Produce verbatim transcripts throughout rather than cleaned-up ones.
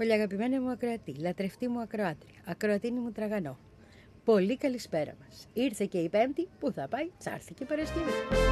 Πολύ αγαπημένη μου ακροατή, λατρευτή μου ακροάτρια, ακροατίνη μου τραγανό. Πολύ καλησπέρα μας. Ήρθε και η Πέμπτη που θα πάει, θα έρθει και η Παρασκευή.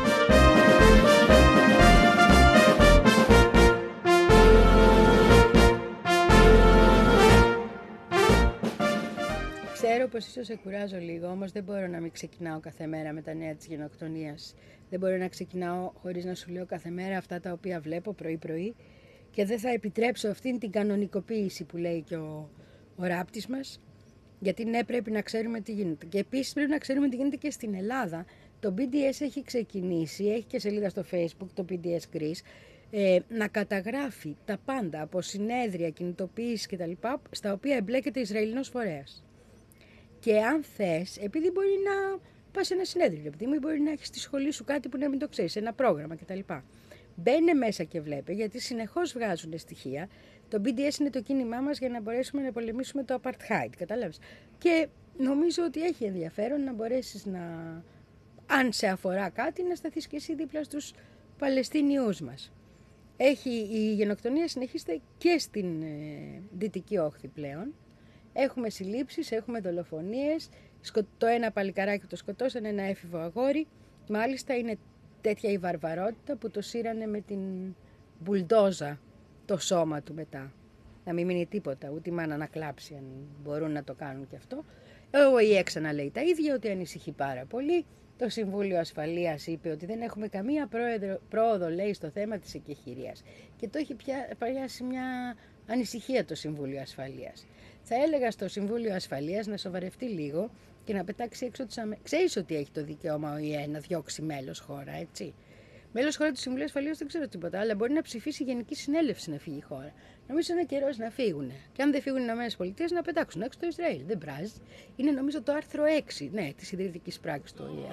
Ξέρω πως ίσως σε κουράζω λίγο, όμως δεν μπορώ να μην ξεκινάω κάθε μέρα με τα νέα της γενοκτονίας. Δεν μπορώ να ξεκινάω χωρίς να σου λέω κάθε μέρα αυτά τα οποία βλέπω πρωί-πρωί και δεν θα επιτρέψω αυτήν την κανονικοποίηση που λέει και ο, ο ράπτης μας, γιατί ναι, πρέπει να ξέρουμε τι γίνεται. Και επίσης πρέπει να ξέρουμε τι γίνεται και στην Ελλάδα. Το μπι ντι ες έχει ξεκινήσει, έχει και σελίδα στο Facebook, το μπι ντι ες Greece, ε, να καταγράφει τα πάντα από συνέδρια, κινητοποίησεις κτλ. Στα οποία εμπλέκεται Ισραηλινός φορέας. Και αν θες, επειδή μπορεί να πας σε ένα συνέδριο, επειδή μπορεί να έχεις στη σχολή σου κάτι που να μην το ξέρεις, ένα πρόγραμμα κτλ. Μπαίνε μέσα και βλέπε, γιατί συνεχώς βγάζουν στοιχεία. Το μπι ντι ες είναι το κίνημά μας για να μπορέσουμε να πολεμήσουμε το apartheid, κατάλαβες. Και νομίζω ότι έχει ενδιαφέρον να μπορέσεις να, αν σε αφορά κάτι, να σταθείς και εσύ δίπλα στους Παλαιστίνιους μας. Έχει, η γενοκτονία συνεχίζεται και στην ε, Δυτική Όχθη πλέον. Έχουμε συλλήψεις, έχουμε δολοφονίες. Το ένα παλικαράκι το σκοτώσανε, ένα έφηβο αγόρι. Μάλιστα είναι τέτοια η βαρβαρότητα που το σύρανε με την μπουλντόζα το σώμα του μετά. Να μην μείνει τίποτα, ούτε η μάνα να κλάψει, αν μπορούν να το κάνουν και αυτό. Ο ΟΗΕ ξαναλέει τα ίδια, ότι ανησυχεί πάρα πολύ. Το Συμβούλιο Ασφαλείας είπε ότι δεν έχουμε καμία πρόεδρο, πρόοδο, λέει, στο θέμα της εκεχηρίας. Και το έχει πια πιάσει μια ανησυχία το Συμβούλιο Ασφαλείας. Θα έλεγα στο Συμβούλιο Ασφαλείας να σοβαρευτεί λίγο και να πετάξει έξω τους Αμερικανούς. Ξέρεις ότι έχει το δικαίωμα ο ΟΗΕ να διώξει μέλος χώρα, έτσι. Μέλος χώρα του Συμβουλίου Ασφαλείας δεν ξέρω τίποτα, αλλά μπορεί να ψηφίσει η Γενική Συνέλευση να φύγει η χώρα. Νομίζω είναι καιρός να φύγουν. Και αν δεν φύγουν οι ΗΠΑ, να πετάξουν έξω το Ισραήλ. Δεν πράζει. Είναι νομίζω το άρθρο έξι, ναι, της ιδρυτικής πράξης του ΟΗΕ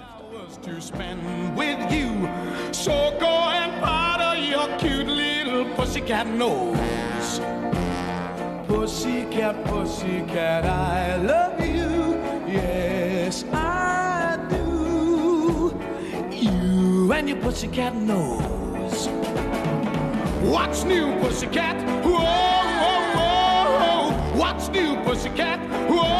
αυτό. Pussycat, pussycat, I love you, yes I do. You and your pussycat nose. What's new, pussycat? Whoa, whoa, whoa. What's new, pussycat? Whoa,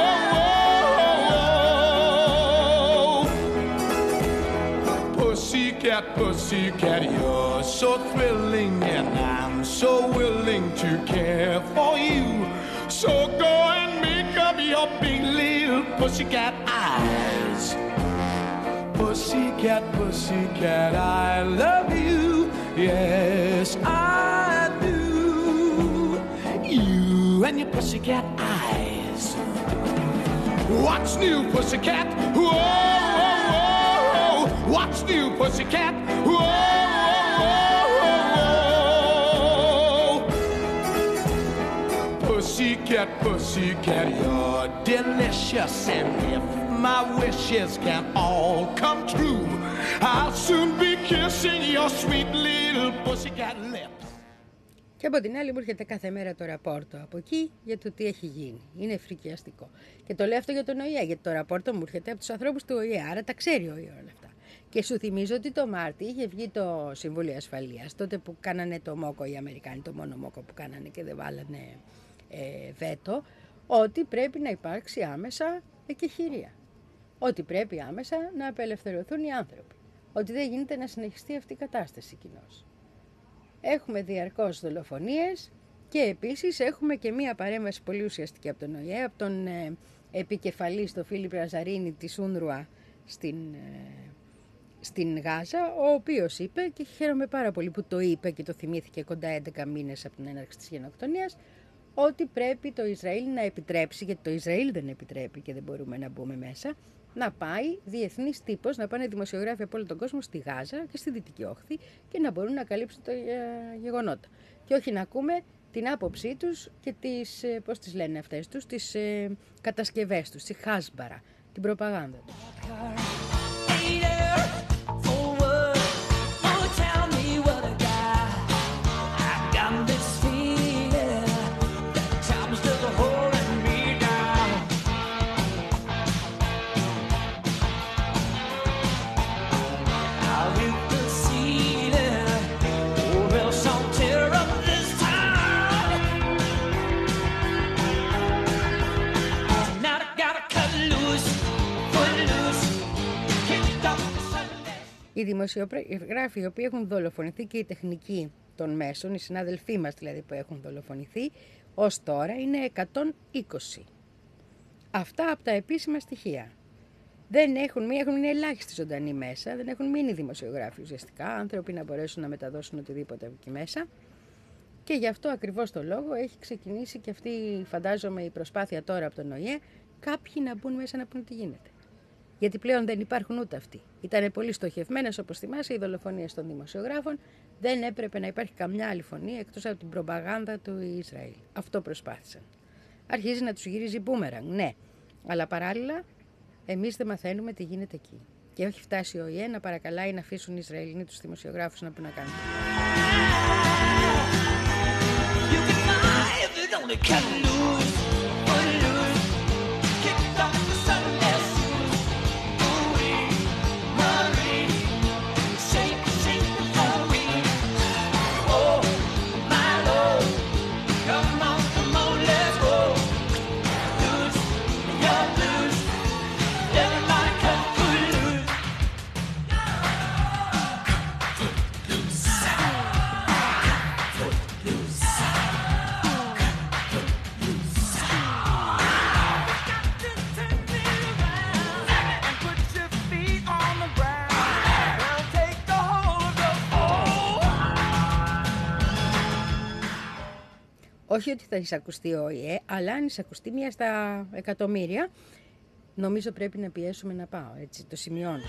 whoa, whoa. Pussycat, pussycat, you're so thrilling and I'm so willing to care for you. So go and make up your big little pussycat eyes. Pussycat, pussycat, I love you. Yes, I do. You and your pussycat eyes. What's new, pussycat? Whoa, whoa, whoa. What's new, pussycat? Whoa. Pussycat, pussycat, you're delicious, and if my wishes can all come true, I'll soon be kissing your sweet little pussycat lips. Και από την άλλη μου έρχεται κάθε μέρα το ραπόρτο από εκεί για το τι έχει γίνει. Είναι φρικιαστικό. Και το λέω αυτό για τον ΟΗΕ, γιατί το ραπόρτο μου έρχεται από τους ανθρώπους του ΟΗΕ, άρα τα ξέρει ο ΟΗΕ όλα αυτά. Και σου θυμίζω ότι το Μάρτι είχε βγει το Συμβούλιο Ασφαλείας, τότε που κάνανε το μόκο οι Αμερικάνοι, το μόνο μόκο που κάνανε και δεν βάλανε ε, βέτο, ότι πρέπει να υπάρξει άμεσα εκεχηρία. Ότι πρέπει άμεσα να απελευθερωθούν οι άνθρωποι. Ότι δεν γίνεται να συνεχιστεί αυτή η κατάσταση κοινώς. Έχουμε διαρκώς δολοφονίες και επίσης έχουμε και μία παρέμβαση πολύ ουσιαστική από τον ΟΗΕ, από τον ε, επικεφαλή στο Φίλιπ Λαζαρίνη της Ούνρουα στην, ε, στην Γάζα, ο οποίος είπε, και χαίρομαι πάρα πολύ που το είπε και το θυμήθηκε κοντά έντεκα μήνες από την έναρξη της γενοκτονίας, ότι πρέπει το Ισραήλ να επιτρέψει, γιατί το Ισραήλ δεν επιτρέπει και δεν μπορούμε να μπούμε μέσα, να πάει διεθνής τύπος, να πάνε δημοσιογράφοι από όλο τον κόσμο στη Γάζα και στη Δυτική Όχθη και να μπορούν να καλύψουν τα γεγονότα. Και όχι να ακούμε την άποψή τους και τις, πώς τις λένε αυτές τους, τις ε, κατασκευές τους, τη χάσμπαρα, την προπαγάνδα τους. Οι δημοσιογράφοι οι οποίοι έχουν δολοφονηθεί και οι τεχνικοί των μέσων, οι συνάδελφοί μας δηλαδή που έχουν δολοφονηθεί, ως τώρα είναι εκατόν είκοσι. Αυτά από τα επίσημα στοιχεία. Δεν έχουν μείνει, έχουν μείνει ελάχιστοι ζωντανοί μέσα, δεν έχουν μείνει δημοσιογράφοι ουσιαστικά, άνθρωποι να μπορέσουν να μεταδώσουν οτιδήποτε από εκεί μέσα. Και γι' αυτό ακριβώς το λόγο έχει ξεκινήσει και αυτή, φαντάζομαι, η προσπάθεια τώρα από τον ΟΗΕ, κάποιοι να μπουν μέσα να πούνε τι γίνεται. Γιατί πλέον δεν υπάρχουν ούτε αυτοί. Ήταν πολύ στοχευμένες, όπως θυμάσαι, οι δολοφονίες των δημοσιογράφων. Δεν έπρεπε να υπάρχει καμιά άλλη φωνή εκτός από την προπαγάνδα του Ισραήλ. Αυτό προσπάθησαν. Αρχίζει να τους γυρίζει μπούμεραγκ, ναι. Αλλά παράλληλα, εμείς δεν μαθαίνουμε τι γίνεται εκεί. Και όχι φτάσει ο ΟΗΕ να παρακαλάει να αφήσουν οι Ισραηλινοί τους δημοσιογράφους να πούν να κάνουν. Όχι ότι θα εισακουστεί ο ΟΗΕ, αλλά αν εισακουστεί μία στα εκατομμύρια, νομίζω πρέπει να πιέσουμε να πάω, έτσι, το σημειώνω.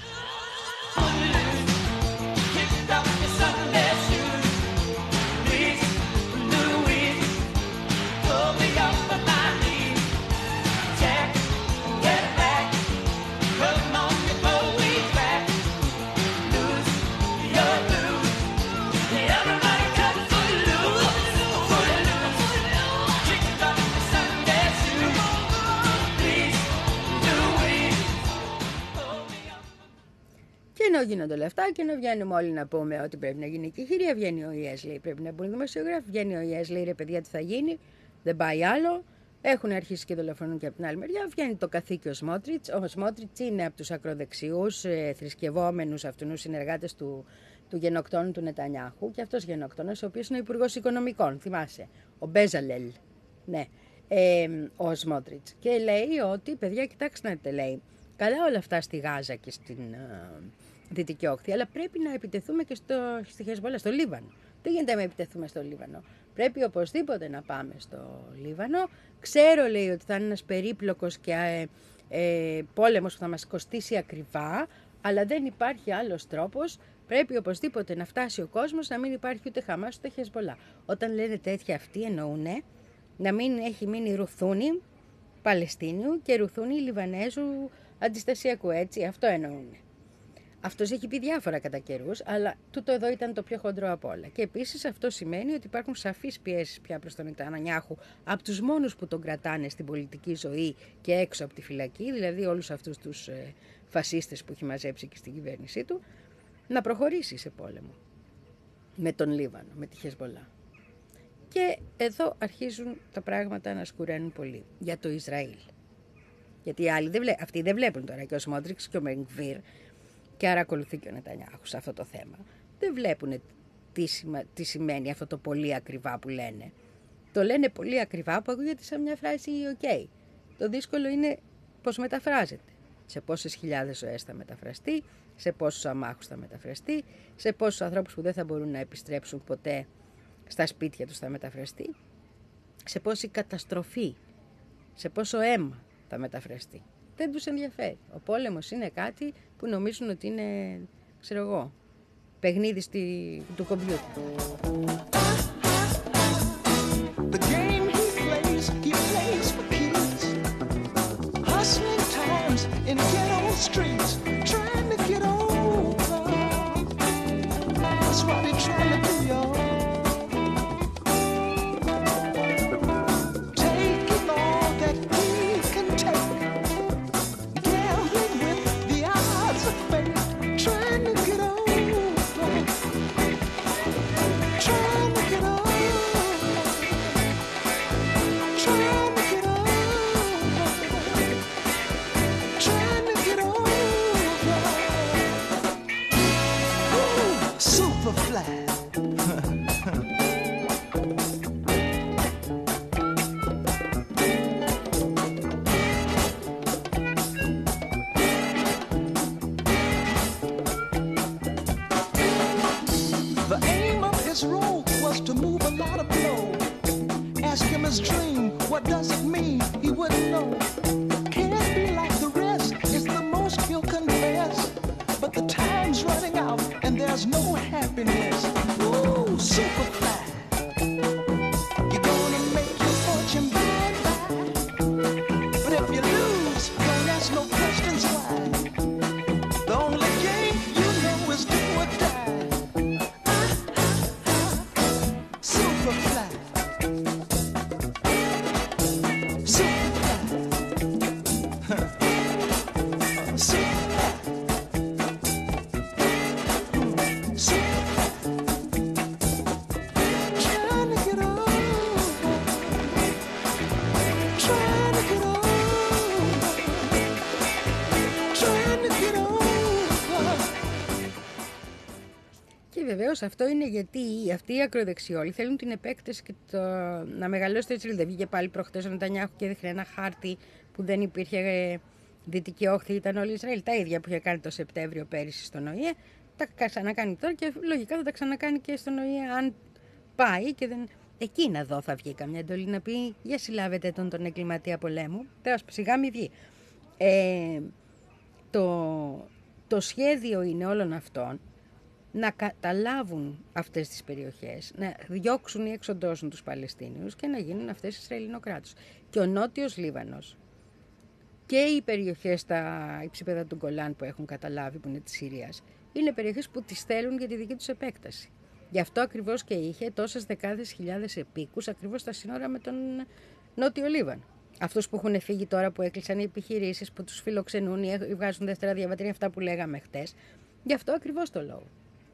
Και ενώ γίνονται όλα αυτά, και ενώ βγαίνουμε όλοι να πούμε ότι πρέπει να γίνει εκεχηρία, βγαίνει ο ΙΕΣ, λέει πρέπει να μπουν δημοσιογράφοι, βγαίνει ο ΙΕΣ, λέει ρε παιδιά τι θα γίνει, δεν πάει άλλο. Έχουν αρχίσει και δολοφονούν και από την άλλη μεριά. Βγαίνει το καθήκη ο Σμότριτς. Ο Σμότριτς είναι από τους ακροδεξιούς, ε, θρησκευόμενους αυτούς συνεργάτες του, του γενοκτώνου του Νετανιάχου. Και αυτός γενοκτώνος, ο οποίος είναι υπουργός οικονομικών, θυμάσαι. Ο Μπέζαλελ. Ναι, ε, ο Σμότριτς. Και λέει ότι, παιδιά, κοιτάξτε να δείτε, λέει, καλά όλα αυτά στη Γάζα και στην uh, Δυτική Όχθη, αλλά πρέπει να επιτεθούμε και στο, στη Χεσμπολά, στο Λίβανο. Δεν γίνεται να επιτεθούμε στο Λίβανο. Πρέπει οπωσδήποτε να πάμε στο Λίβανο. Ξέρω, λέει, ότι θα είναι ένας περίπλοκος και ε, ε, πόλεμος που θα μας κοστίσει ακριβά, αλλά δεν υπάρχει άλλος τρόπος. Πρέπει οπωσδήποτε να φτάσει ο κόσμος να μην υπάρχει ούτε Χαμάς ούτε Χεσμπολά. Όταν λένε τέτοια, αυτοί εννοούνε να μην έχει μείνει Ρουθούνη Παλαιστίνιου και Ρουθούνη Λιβανέζου αντιστασιακού, έτσι, αυτό εννοούνε. Αυτός έχει πει διάφορα κατά καιρούς, αλλά τούτο εδώ ήταν το πιο χοντρό από όλα. Και επίσης αυτό σημαίνει ότι υπάρχουν σαφείς πιέσεις πια προς τον Νετανιάχου από τους μόνους που τον κρατάνε στην πολιτική ζωή και έξω από τη φυλακή, δηλαδή όλους αυτούς τους ε, φασίστες που έχει μαζέψει και στην κυβέρνησή του, να προχωρήσει σε πόλεμο με τον Λίβανο, με τη Χεσμπολά. Και εδώ αρχίζουν τα πράγματα να σκουραίνουν πολύ για το Ισραήλ. Γιατί οι άλλοι δεν βλέ... αυτοί δεν βλέπουν τώρα, και ο Σμότριξ και ο Μπεν-Γκβίρ, και άρα ακολουθεί και ο Νετανιάχου σε αυτό το θέμα. Δεν βλέπουν τι, σημα... τι σημαίνει αυτό το πολύ ακριβά που λένε. Το λένε πολύ ακριβά που ακούγεται σαν μια φράση «οκ». Το δύσκολο είναι πώς μεταφράζεται. Σε πόσες χιλιάδες ζωές θα μεταφραστεί, σε πόσους αμάχους θα μεταφραστεί, σε πόσους ανθρώπους που δεν θα μπορούν να επιστρέψουν ποτέ στα σπίτια τους θα μεταφραστεί, σε πόση καταστροφή, σε πόσο αίμα θα μεταφραστεί. Δεν τους ενδιαφέρει. Ο πόλεμος είναι κάτι που νομίζουν ότι είναι, ξέρω εγώ, παιχνίδι στη, του κομπιούτερ. Βεβαίως αυτό είναι γιατί αυτοί οι ακροδεξιόλοι θέλουν την επέκταση και το... να μεγαλώσει το Ισραήλ. Δεν βγήκε πάλι προχτές ο Νετανιάχου και έδειχνε ένα χάρτη που δεν υπήρχε δυτική όχθη, ήταν όλη Ισραήλ. Τα ίδια που είχε κάνει το Σεπτέμβριο πέρυσι στον Ο Η Ε, τα ξανακάνει τώρα και λογικά θα τα ξανακάνει και στον Ο Η Ε αν πάει και δεν... Εκεί να δω θα βγει καμιά εντολή να πει για συλλάβετε τον τον εγκληματία πολέμου. Τέλος, σιγά μη βγει. Ε, το... το σχέδιο είναι όλων αυτών να καταλάβουν αυτές τις περιοχές, να διώξουν ή εξοντώσουν τους Παλαιστίνιους και να γίνουν αυτές οι Ισραηλινοκράτους. Και ο Νότιος Λίβανος και οι περιοχές στα υψίπεδα του Γκολάν που έχουν καταλάβει, που είναι της Συρίας, είναι περιοχές που τις θέλουν για τη δική τους επέκταση. Γι' αυτό ακριβώς και είχε τόσες δεκάδες χιλιάδες επίκους ακριβώς στα σύνορα με τον Νότιο Λίβανο. Αυτούς που έχουν φύγει τώρα, που έκλεισαν οι επιχειρήσεις, που τους φιλοξενούν ή βγάζουν δεύτερα διαβατήρια, αυτά που λέγαμε χτες. Γι' αυτό ακριβώς το λόγο.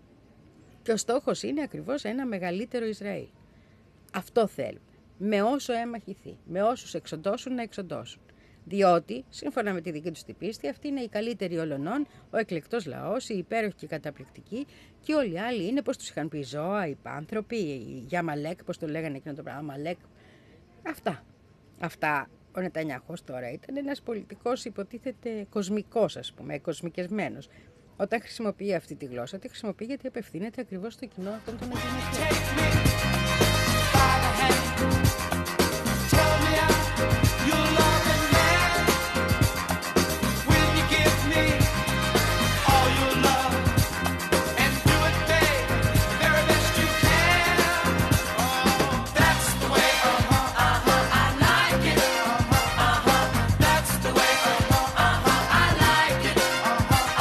Και ο στόχος είναι ακριβώς ένα μεγαλύτερο Ισραήλ. Αυτό θέλουν. Με όσο αίμα χυθεί, με όσους εξοντώσουν να εξοντώσουν. Διότι, σύμφωνα με τη δική τους την πίστη, αυτή είναι η καλύτερη ολονών, ο εκλεκτός λαός, οι υπέροχοι και καταπληκτικοί, και όλοι οι άλλοι είναι, πώς τους είχαν πει, ζώα, υπάνθρωποι, οι Γιαμαλέκ, πώς το λέγανε εκείνο το πράγμα, Μαλέκ. Αυτά. Αυτά. Ο Νετανιάχος τώρα ήταν ένας πολιτικός, υποτίθεται κοσμικός, ας πούμε, κοσμικεσμένος. Όταν χρησιμοποιεί αυτή τη γλώσσα, τη χρησιμοποιεί γιατί απευθύνεται ακριβώς στο κοινό αυτών των εγκληματιών.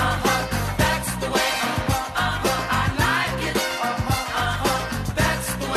That's the way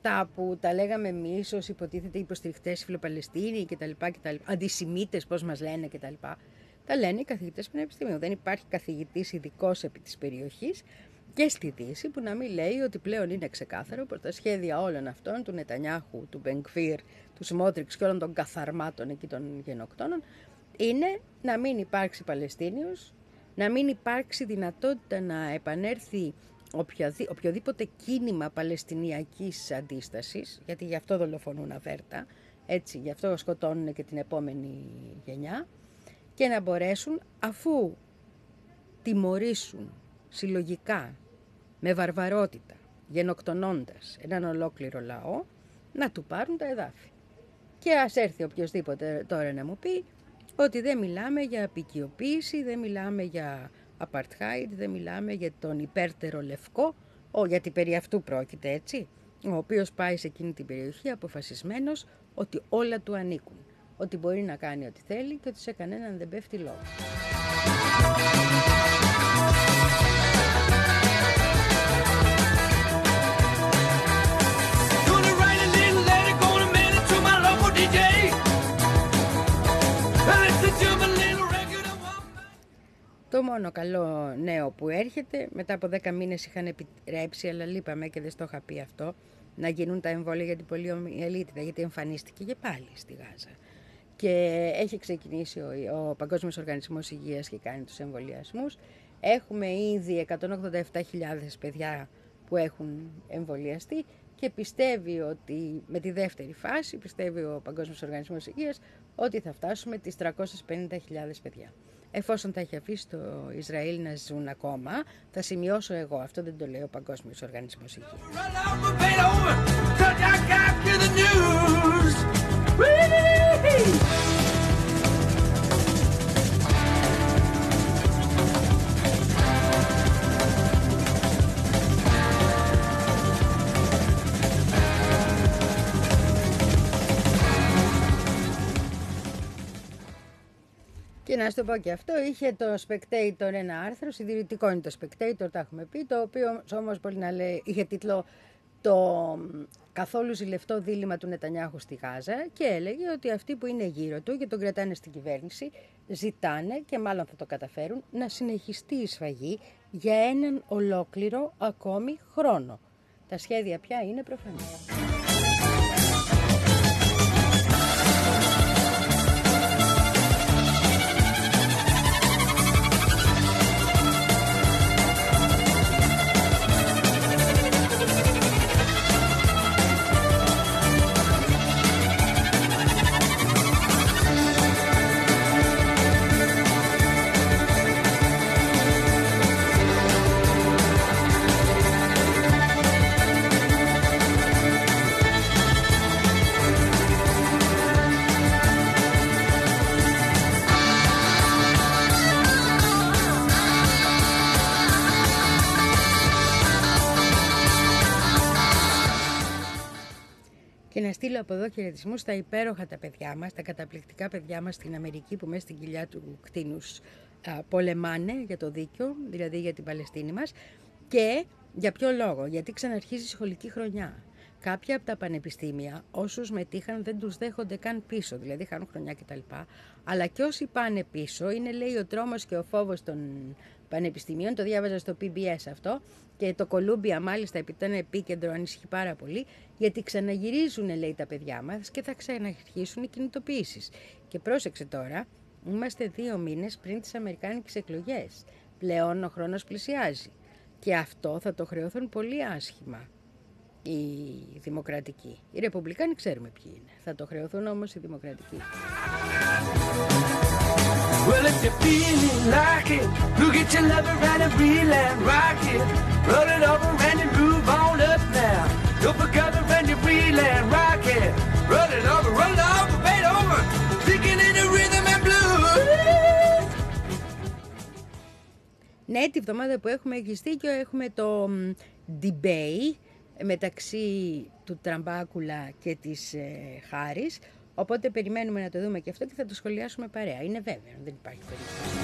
αυτά που τα λέγαμε εμείς ως υποτίθεται υποστηριχτές φιλοπαλαιστίνοι κτλ. Αντισημίτες, πώς μας λένε κτλ. Τα λένε οι καθηγητές πανεπιστημίου. Δεν υπάρχει καθηγητής ειδικός επί της περιοχής και στη Δύση που να μην λέει ότι πλέον είναι ξεκάθαρο πως τα σχέδια όλων αυτών, του Νετανιάχου, του Μπενγκβίρ, του Σμότριξ και όλων των καθαρμάτων εκεί των γενοκτώνων, είναι να μην υπάρξει Παλαιστίνιος, να μην υπάρξει δυνατότητα να επανέρθει οποιοδήποτε κίνημα παλαιστινιακής αντίστασης, γιατί γι' αυτό δολοφονούν αβέρτα, έτσι, γι' αυτό σκοτώνουν και την επόμενη γενιά, και να μπορέσουν, αφού τιμωρήσουν συλλογικά, με βαρβαρότητα, γενοκτονώντας έναν ολόκληρο λαό, να του πάρουν τα εδάφη. Και ας έρθει οποιοσδήποτε τώρα να μου πει ότι δεν μιλάμε για απικιοποίηση, δεν μιλάμε για apartheid, δεν μιλάμε για τον υπέρτερο λευκό, ο, γιατί περί αυτού πρόκειται, έτσι, ο οποίος πάει σε εκείνη την περιοχή αποφασισμένος ότι όλα του ανήκουν, ότι μπορεί να κάνει ό,τι θέλει και ότι σε κανέναν δεν πέφτει λόγο. Το μόνο καλό νέο που έρχεται, μετά από δέκα μήνες είχαν επιτρέψει, αλλά λείπαμε και δεν στο είχα πει αυτό, να γίνουν τα εμβόλια για την πολιομιελίτιδα, γιατί εμφανίστηκε και πάλι στη Γάζα. Και έχει ξεκινήσει ο, ο Παγκόσμιος Οργανισμός Υγείας και κάνει τους εμβολιασμούς. Έχουμε ήδη εκατόν ογδόντα επτά χιλιάδες παιδιά που έχουν εμβολιαστεί και πιστεύει ότι με τη δεύτερη φάση, πιστεύει ο Παγκόσμιος Οργανισμός Υγείας, ότι θα φτάσουμε τις τριακόσιες πενήντα χιλιάδες παιδιά. Εφόσον τα έχει αφήσει το Ισραήλ να ζουν ακόμα, θα σημειώσω εγώ, αυτό δεν το λέει ο Παγκόσμιος Οργανισμός Υγείας. Και να σου το πω και αυτό, είχε το Spectator ένα άρθρο, συντηρητικό είναι το Spectator, τα έχουμε πει, το οποίο όμως μπορεί να λέει, είχε τίτλο το καθόλου ζηλευτό δίλημμα του Νετανιάχου στη Γάζα και έλεγε ότι αυτοί που είναι γύρω του και τον κρατάνε στην κυβέρνηση ζητάνε, και μάλλον θα το καταφέρουν, να συνεχιστεί η σφαγή για έναν ολόκληρο ακόμη χρόνο. Τα σχέδια πια είναι προφανή. Και να στείλω από εδώ χαιρετισμούς στα υπέροχα τα παιδιά μας, τα καταπληκτικά παιδιά μας στην Αμερική που μέσα στην κοιλιά του κτήνους α, πολεμάνε για το δίκιο, δηλαδή για την Παλαιστίνη μας. Και για ποιο λόγο? Γιατί ξαναρχίζει η σχολική χρονιά. Κάποια από τα πανεπιστήμια, όσους μετήχαν, δεν τους δέχονται καν πίσω, δηλαδή χάνουν χρονιά κτλ. Αλλά και όσοι πάνε πίσω, είναι, λέει, ο τρόμος και ο φόβος των πανεπιστημίων. Το διάβαζα στο πι μπι ες αυτό. Και το Κολούμπια, μάλιστα, επειδή ήταν επίκεντρο, ανησυχεί πάρα πολύ, γιατί ξαναγυρίζουν, λέει, τα παιδιά μας και θα ξαναρχίσουν οι κινητοποιήσεις. Και πρόσεξε τώρα, είμαστε δύο μήνες πριν τις αμερικάνικες εκλογές. Πλέον ο χρόνος πλησιάζει. Και αυτό θα το χρεώθουν πολύ άσχημα οι δημοκρατικοί. Οι ρεπουμπλικάνοι ξέρουμε ποιοι είναι. Θα το χρεωθούν όμως οι δημοκρατικοί. Well, if you're feeling like it, look at your lover and a reel and rock it. Roll it over and you move on up now. Don't forget and you reel and rock it. Roll it over, roll it over, bend over. Sticking in the rhythm and blues. Ναι, τη βδομάδα που έχουμε γυστεί έχουμε το debate μεταξύ του Τραμπάκουλα και της ε, Χάρης. Οπότε περιμένουμε να το δούμε και αυτό και θα το σχολιάσουμε παρέα. Είναι βέβαιο, δεν υπάρχει περίπτωση.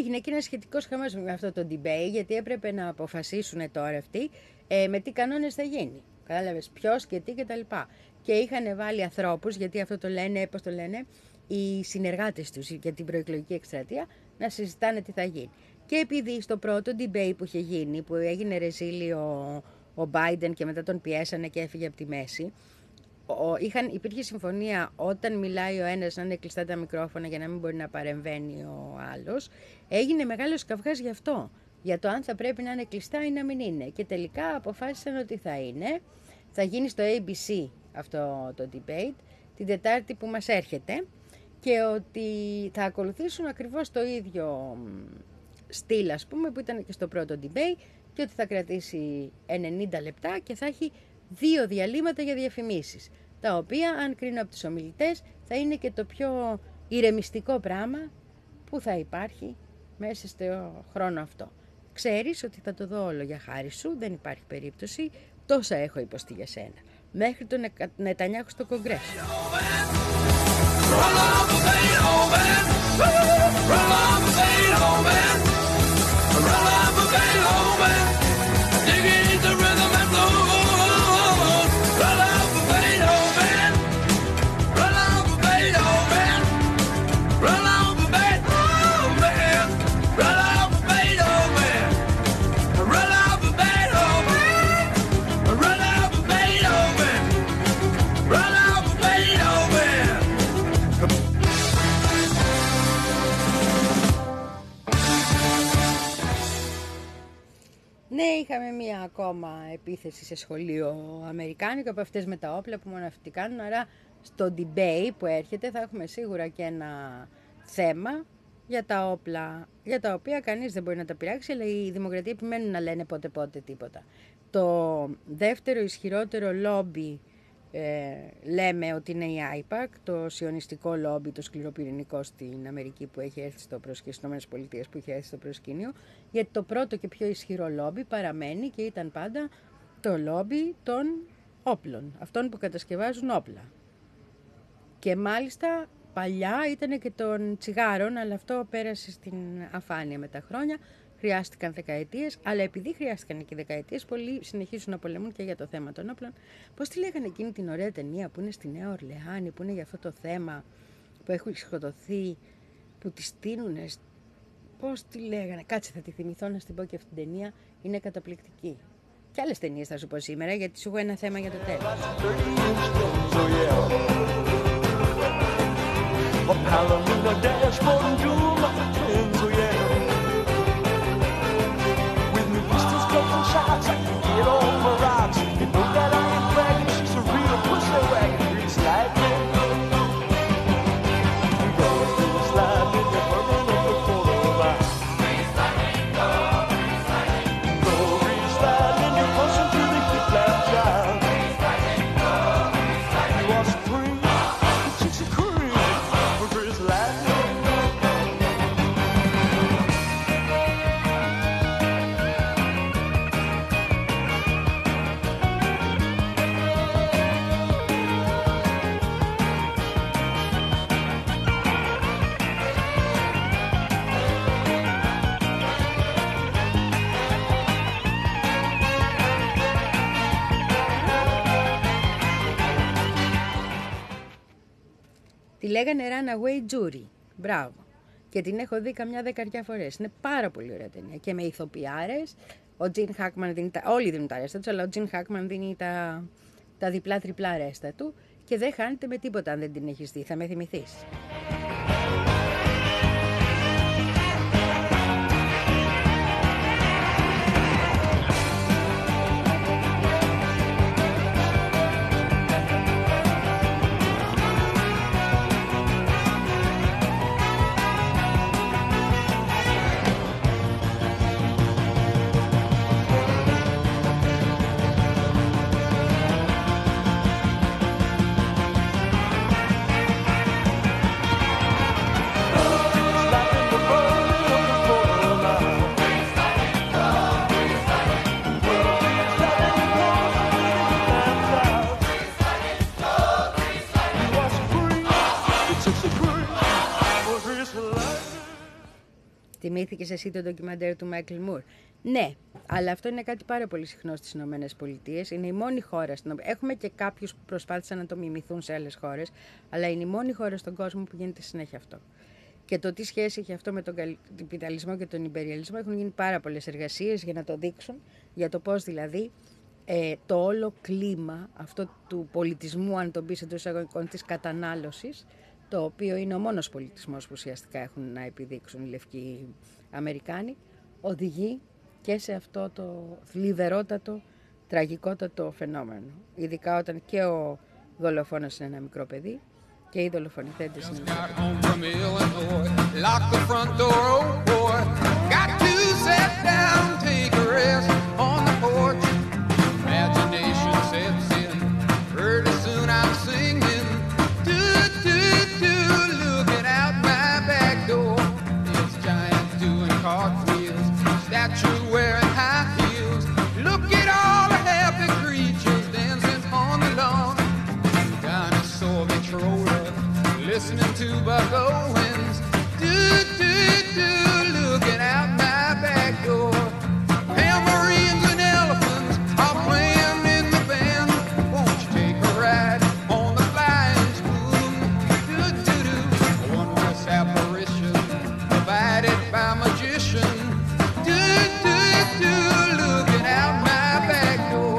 έγινε και ένα σχετικός χαμός με αυτό το debate, γιατί έπρεπε να αποφασίσουν τώρα αυτοί ε, με τι κανόνες θα γίνει. Κατάλαβες ποιος και τι κτλ. Και, και είχαν βάλει ανθρώπους, γιατί αυτό το λένε, πώς το λένε, οι συνεργάτες τους για την προεκλογική εκστρατεία, να συζητάνε τι θα γίνει. Και επειδή στο πρώτο debate που είχε γίνει, που έγινε ρεζίλη ο, ο Biden και μετά τον πιέσανε και έφυγε από τη μέση, ο, είχαν, υπήρχε συμφωνία όταν μιλάει ο ένας να είναι κλειστά τα μικρόφωνα για να μην μπορεί να παρεμβαίνει ο άλλος. Έγινε μεγάλος καυγάς γι' αυτό, για το αν θα πρέπει να είναι κλειστά ή να μην είναι. Και τελικά αποφάσισαν ότι θα είναι, θα γίνει στο έι μπι σι αυτό το debate, την Τετάρτη που μας έρχεται, και ότι θα ακολουθήσουν ακριβώς το ίδιο στυλ, ας πούμε, που ήταν και στο πρώτο debate, και ότι θα κρατήσει ενενήντα λεπτά και θα έχει δύο διαλύματα για διαφημίσεις, τα οποία, αν κρίνω από τους ομιλητές, θα είναι και το πιο ηρεμιστικό πράγμα που θα υπάρχει μέσα στο χρόνο αυτό. Ξέρεις ότι θα το δω όλο για χάρη σου, δεν υπάρχει περίπτωση, τόσα έχω υποστεί για σένα. Μέχρι τον Νετανιάχου στο Κογκρέσο. Ναι, είχαμε μία ακόμα επίθεση σε σχολείο αμερικάνικο από αυτές με τα όπλα που μόνο αυτοί κάνουν, άρα στο debate που έρχεται θα έχουμε σίγουρα και ένα θέμα για τα όπλα, για τα οποία κανείς δεν μπορεί να τα πειράξει, αλλά οι δημοκρατοί επιμένουν να λένε πότε πότε τίποτα. Το δεύτερο ισχυρότερο λόμπι ε, λέμε ότι είναι η άιπακ, το σιωνιστικό λόμπι, το σκληροπυρηνικό στην Αμερική που έχει έρθει στο προσκήνιο, στις ΗΠΑ που έχει έρθει στο προσκήνιο, γιατί το πρώτο και πιο ισχυρό λόμπι παραμένει και ήταν πάντα το λόμπι των όπλων, αυτών που κατασκευάζουν όπλα. Και μάλιστα παλιά ήταν και των τσιγάρων, αλλά αυτό πέρασε στην αφάνεια με τα χρόνια. Χρειάστηκαν δεκαετίες, αλλά επειδή χρειάστηκαν και δεκαετίες, πολλοί συνεχίζουν να πολεμούν και για το θέμα των όπλων. Πώς τη λέγανε εκείνη την ωραία ταινία που είναι στη Νέα Ορλεάνη, που είναι για αυτό το θέμα, που έχουν σκοτωθεί, που τη στείνουνε. Πώς τη λέγανε, κάτσε θα τη θυμηθώ να στην πω και αυτή την ταινία, είναι καταπληκτική. Και άλλες ταινίες θα σου πω σήμερα, γιατί σου έχω ένα θέμα για το τέλος. Shots, I can get on my rocks. You know that I ain't bragging, she's a real pussy wagon. Grease lightning, grease lightning, you're burning up the corner of my eye. Grease lightning, go, grease lightning, go, grease lightning, you're pushing through the heat like child. Grease lightning, go, grease lightning, you are supreme, the chicks are cream, grease lightning. Τη λέγανε Runaway Jury. Μπράβο. Και την έχω δει καμιά δεκαριά φορές. Είναι πάρα πολύ ωραία ταινία. Και με ηθοποιάρες. Ο Τζιν Χάκμαν δίνει τα... Όλοι δίνουν τα ρέστα τους, αλλά ο Τζιν Χάκμαν δίνει τα, τα διπλά-τριπλά ρέστα του. Και δεν χάνεται με τίποτα αν δεν την έχεις δει. Θα με θυμηθείς. θυμήθηκες εσύ το ντοκιμαντέρ του Μάικλ Μουρ? Ναι, αλλά αυτό είναι κάτι πάρα πολύ συχνό στις Ηνωμένες Πολιτείες. Είναι η μόνη χώρα, στην οποία... έχουμε και κάποιους που προσπάθησαν να το μιμηθούν σε άλλες χώρες, αλλά είναι η μόνη χώρα στον κόσμο που γίνεται συνέχεια αυτό. Και το τι σχέση έχει αυτό με τον καπιταλισμό και τον υπεριαλισμό, έχουν γίνει πάρα πολλές εργασίες για να το δείξουν, για το πώς δηλαδή ε, το όλο κλίμα αυτό του πολιτισμού, αν το πεις εντός εισαγωγικών, της κατανάλωσης, το οποίο είναι ο μόνος πολιτισμός που ουσιαστικά έχουν να επιδείξουν οι λευκοί Αμερικάνοι, οδηγεί και σε αυτό το θλιβερότατο, τραγικότατο φαινόμενο. Ειδικά όταν και ο δολοφόνος είναι ένα μικρό παιδί και οι δολοφονηθέντες είναι listening to Buck Owens, do, do, do, looking out my back door. Tambourines and elephants are playing in the band. Won't you take a ride on the flying spoon? Do, do, do, a wondrous apparition provided by magician. Do, do, do, looking out my back door.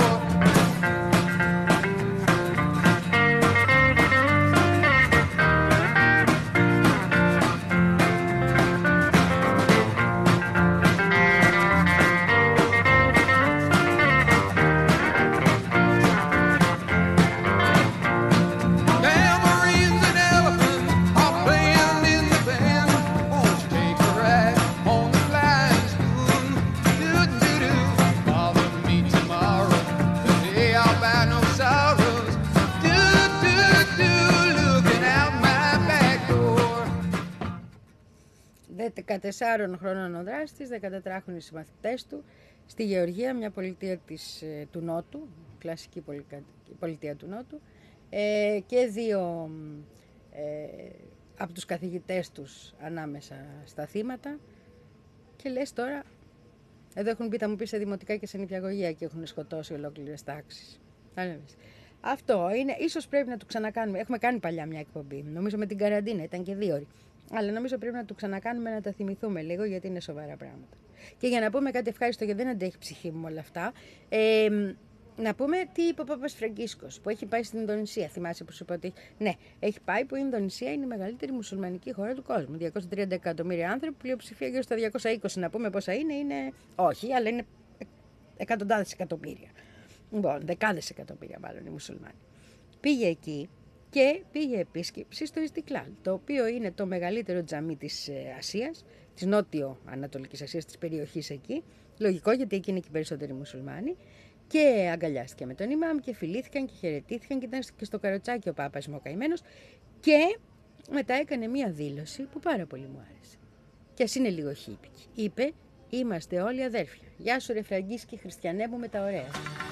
δεκατεσσάρων χρόνων ο δράστης, δεκατετράχρονοι οι συμμαθητές του, στη Γεωργία, μια πολιτεία της, του Νότου, κλασική πολιτεία του Νότου, ε, και δύο ε, από τους καθηγητές τους ανάμεσα στα θύματα. Και λες τώρα, εδώ έχουν μπει, θα μου πει, σε δημοτικά και σε νηπιαγωγεία και έχουν σκοτώσει ολόκληρες τάξεις. Αυτό είναι, ίσως πρέπει να το ξανακάνουμε. Έχουμε κάνει παλιά μια εκπομπή, νομίζω με την καραντίνα, ήταν και δύο ώρες. Αλλά νομίζω πρέπει να το ξανακάνουμε, να τα θυμηθούμε λίγο, γιατί είναι σοβαρά πράγματα. Και για να πούμε κάτι ευχάριστο, γιατί δεν αντέχει η ψυχή μου όλα αυτά, ε, να πούμε τι είπε ο Πάπας Φραγκίσκος, που έχει πάει στην Ινδονησία. Θυμάσαι που σου είπα ότι ναι, έχει πάει, που η Ινδονησία είναι η μεγαλύτερη μουσουλμανική χώρα του κόσμου. διακόσια τριάντα εκατομμύρια άνθρωποι, πλειοψηφία γύρω στα διακόσια είκοσι, να πούμε πόσα είναι, είναι όχι, αλλά είναι εκατοντάδες εκατομμύρια. Λοιπόν, δεκάδες εκατομμύρια μάλλον οι μουσουλμάνοι. Πήγε εκεί. Και πήγε επίσκεψη στο Ιστικλάλ, το οποίο είναι το μεγαλύτερο τζαμί της Ασίας, της νότιο-ανατολικής Ασίας, της περιοχής εκεί. Λογικό, γιατί εκεί είναι και οι περισσότεροι μουσουλμάνοι. Και αγκαλιάστηκε με τον Ιμάμ και φιλήθηκαν και χαιρετήθηκαν και ήταν και στο καροτσάκι ο Πάπας μου ο καημένος. Και μετά έκανε μία δήλωση που πάρα πολύ μου άρεσε. Και ας είναι λίγο χύπικη. Είπε, είμαστε όλοι αδέρφια. Γεια σου ρε Φραγκίσκη, χριστιανέ μου με τα ωραία.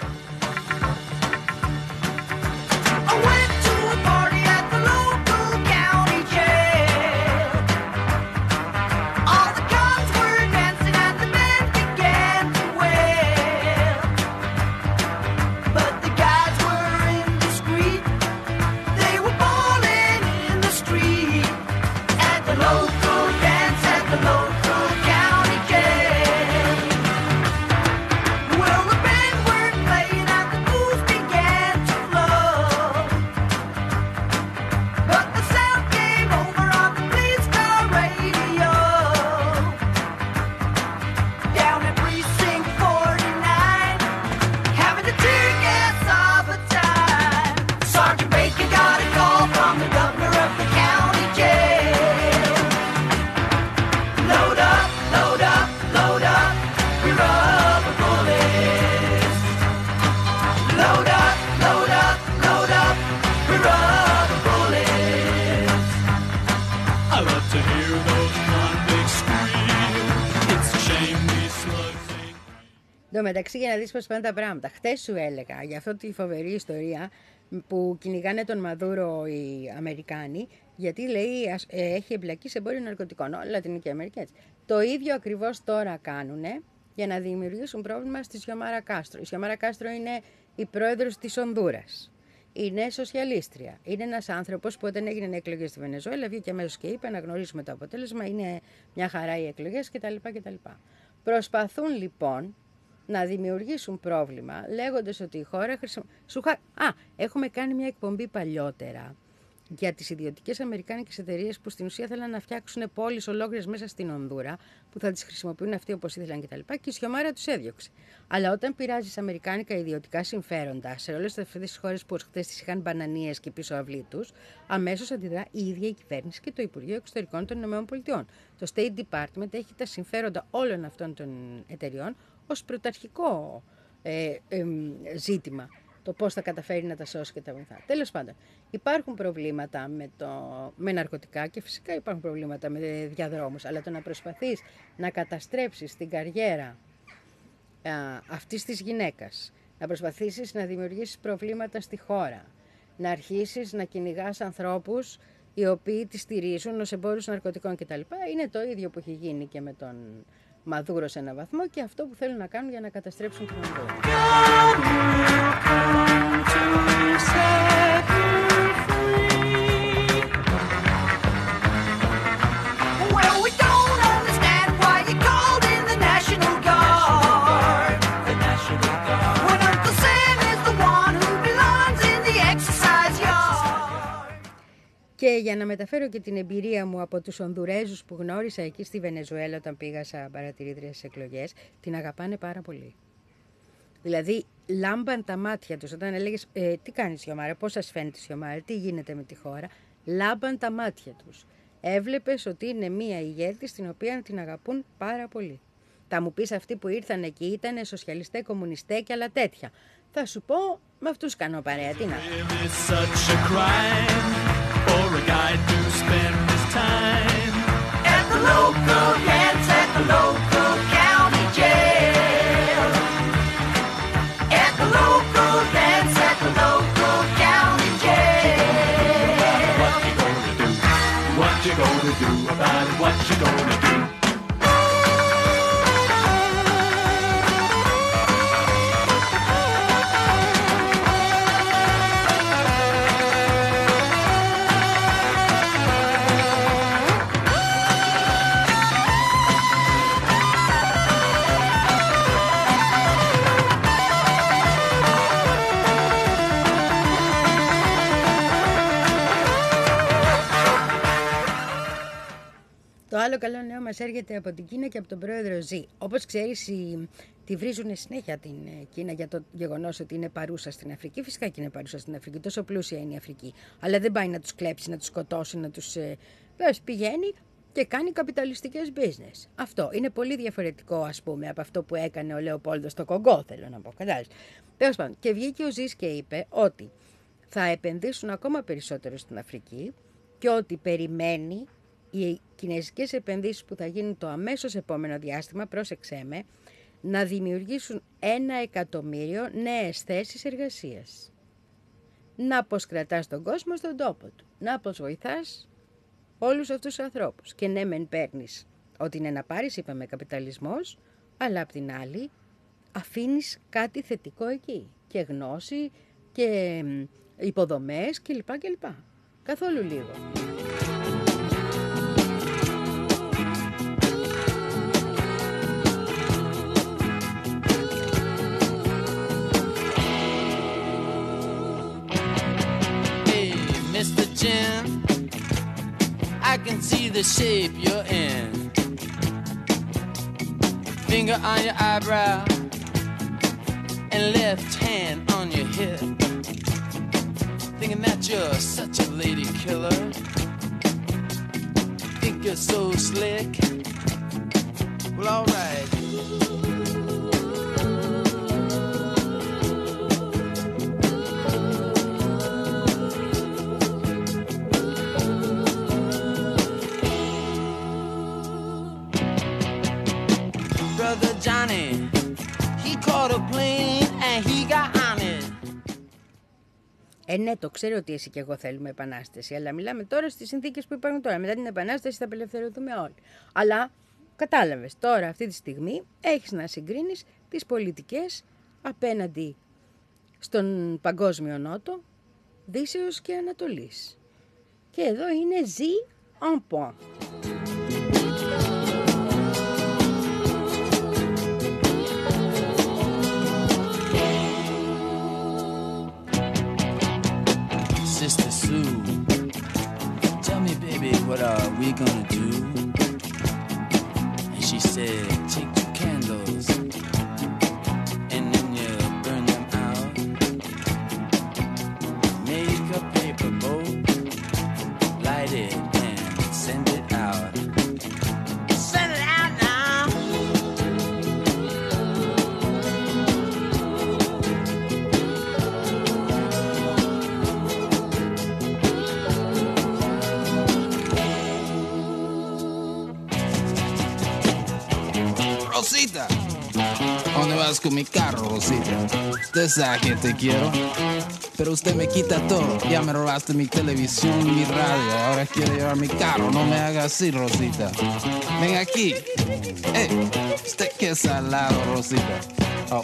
Εν τω μεταξύ, για να δεις πώς πάνε τα πράγματα. Χτες σου έλεγα για αυτή τη φοβερή ιστορία που κυνηγάνε τον Μαδούρο οι Αμερικάνοι, γιατί λέει ε, έχει εμπλακεί σε εμπόριο ναρκωτικών. Όλα Λατινική Αμερική έτσι. Το ίδιο ακριβώς τώρα κάνουν για να δημιουργήσουν πρόβλημα στη Σιωμάρα Κάστρο. Η Σιωμάρα Κάστρο είναι η πρόεδρος της Ονδούρας. Είναι σοσιαλίστρια. Είναι ένας άνθρωπος που όταν έγιναν οι εκλογές στη Βενεζουέλα βγήκε αμέσως και είπε να γνωρίσουμε το αποτέλεσμα, είναι μια χαρά οι εκλογές κτλ. κτλ. Προσπαθούν λοιπόν να δημιουργήσουν πρόβλημα λέγοντας ότι η χώρα χρησιμοποιεί... Α, έχουμε κάνει μια εκπομπή παλιότερα για τις ιδιωτικές αμερικάνικες εταιρείες που στην ουσία θέλαν να φτιάξουν πόλεις ολόκληρες μέσα στην Ονδούρα, που θα τις χρησιμοποιούν αυτοί όπως ήθελαν κτλ. Και η Σιωμάρα τους έδιωξε. Αλλά όταν πειράζεις αμερικάνικα ιδιωτικά συμφέροντα σε όλες αυτές τις χώρες που χτες τις είχαν μπανανίες και πίσω αυλή τους, αμέσως αντιδρά η ίδια η κυβέρνηση και το Υπουργείο Εξωτερικών των ΗΠΑ. Το State Department έχει τα συμφέροντα όλων αυτών των εταιριών ως πρωταρχικό ε, ε, ζήτημα. Το πώς θα καταφέρει να τα σώσει και τα βοηθά. Τέλος πάντων, υπάρχουν προβλήματα με, το, με ναρκωτικά και φυσικά υπάρχουν προβλήματα με διαδρόμους, αλλά το να προσπαθείς να καταστρέψεις την καριέρα α, αυτής της γυναίκας, να προσπαθήσεις να δημιουργήσεις προβλήματα στη χώρα, να αρχίσεις να κυνηγάς ανθρώπους οι οποίοι τη στηρίζουν ως εμπόρους ναρκωτικών κτλ. Είναι το ίδιο που έχει γίνει και με τον Μαδούρο σε έναν βαθμό και αυτό που θέλουν να κάνουν για να καταστρέψουν την Ονδούρα. Και για να μεταφέρω και την εμπειρία μου από τους Ονδουρέζους που γνώρισα εκεί στη Βενεζουέλα όταν πήγα σαν παρατηρήτρια στις εκλογές, την αγαπάνε πάρα πολύ. Δηλαδή, λάμπαν τα μάτια τους όταν έλεγες ε, τι κάνει η Σιωμάρα, πώς σας φαίνεται η Σιωμάρα, τι γίνεται με τη χώρα, λάμπαν τα μάτια τους. Έβλεπες ότι είναι μία ηγέτη την οποία την αγαπούν πάρα πολύ. Θα μου πεις αυτοί που ήρθαν εκεί ήταν σοσιαλιστέ, κομμουνιστέ και άλλα τέτοια. Θα σου πω, με αυτούς κάνω παρέα, τι να for a guy to spend his time at the local dance at the local county jail. At the local dance at the local county jail. What you gonna do? What you gonna do about it? What you gonna do? Το άλλο καλό νέο μας έρχεται από την Κίνα και από τον πρόεδρο Ζι. Όπως ξέρεις, οι... τη βρίζουν συνέχεια την Κίνα για το γεγονός ότι είναι παρούσα στην Αφρική. Φυσικά και είναι παρούσα στην Αφρική, τόσο πλούσια είναι η Αφρική. Αλλά δεν πάει να τους κλέψει, να τους σκοτώσει, να τους... Ε... πηγαίνει και κάνει καπιταλιστικές business. Αυτό είναι πολύ διαφορετικό, ας πούμε, από αυτό που έκανε ο Λεοπόλδος στο Κογκό, θέλω να πω. Κατάλαβες. Τέλος πάντων, και βγήκε ο Ζις και είπε ότι θα επενδύσουν ακόμα περισσότερο στην Αφρική και ότι περιμένει οι κινέζικες επενδύσεις που θα γίνουν το αμέσως επόμενο διάστημα, πρόσεξέ με, να δημιουργήσουν ένα εκατομμύριο νέες θέσεις εργασίας. Να πως κρατάς τον κόσμο στον τόπο του, να πως βοηθάς όλους αυτούς τους ανθρώπους. Και ναι, μεν παίρνεις ό,τι είναι να πάρεις, είπαμε καπιταλισμός, αλλά απ' την άλλη αφήνεις κάτι θετικό εκεί. Και γνώση και υποδομές κλπ. κλπ. Καθόλου λίγο. Mister Jim, I can see the shape you're in. Finger on your eyebrow and left hand on your hip. Thinking that you're such a lady killer. Think you're so slick. Well, alright. Brother Johnny, he caught a plane and he got on it. Ε, ναι, το ξέρω ότι εσύ και εγώ θέλουμε επανάσταση, αλλά μιλάμε τώρα στις συνθήκες που υπάρχουν τώρα. Μετά την επανάσταση θα απελευθερωθούμε όλοι. Αλλά Κατάλαβες, τώρα αυτή τη στιγμή έχεις να συγκρίνεις τις πολιτικές απέναντι στον παγκόσμιο νότο, Δύσεως και Ανατολής. Και εδώ είναι ζει en point. Sister Sue, tell me, baby, what are we gonna do? And she said, take two candles and then you burn them out. Make a paper boat, light it and send it out. Send it out now. Rosita, ¿dónde vas con mi carro, Rosita? Usted sabe que te quiero, pero usted me quita todo. Ya me robaste mi televisión, mi radio, ahora quiere llevar mi carro. No me haga así, Rosita. Ven aquí. Eh, usted que es salado, Rosita. Oh.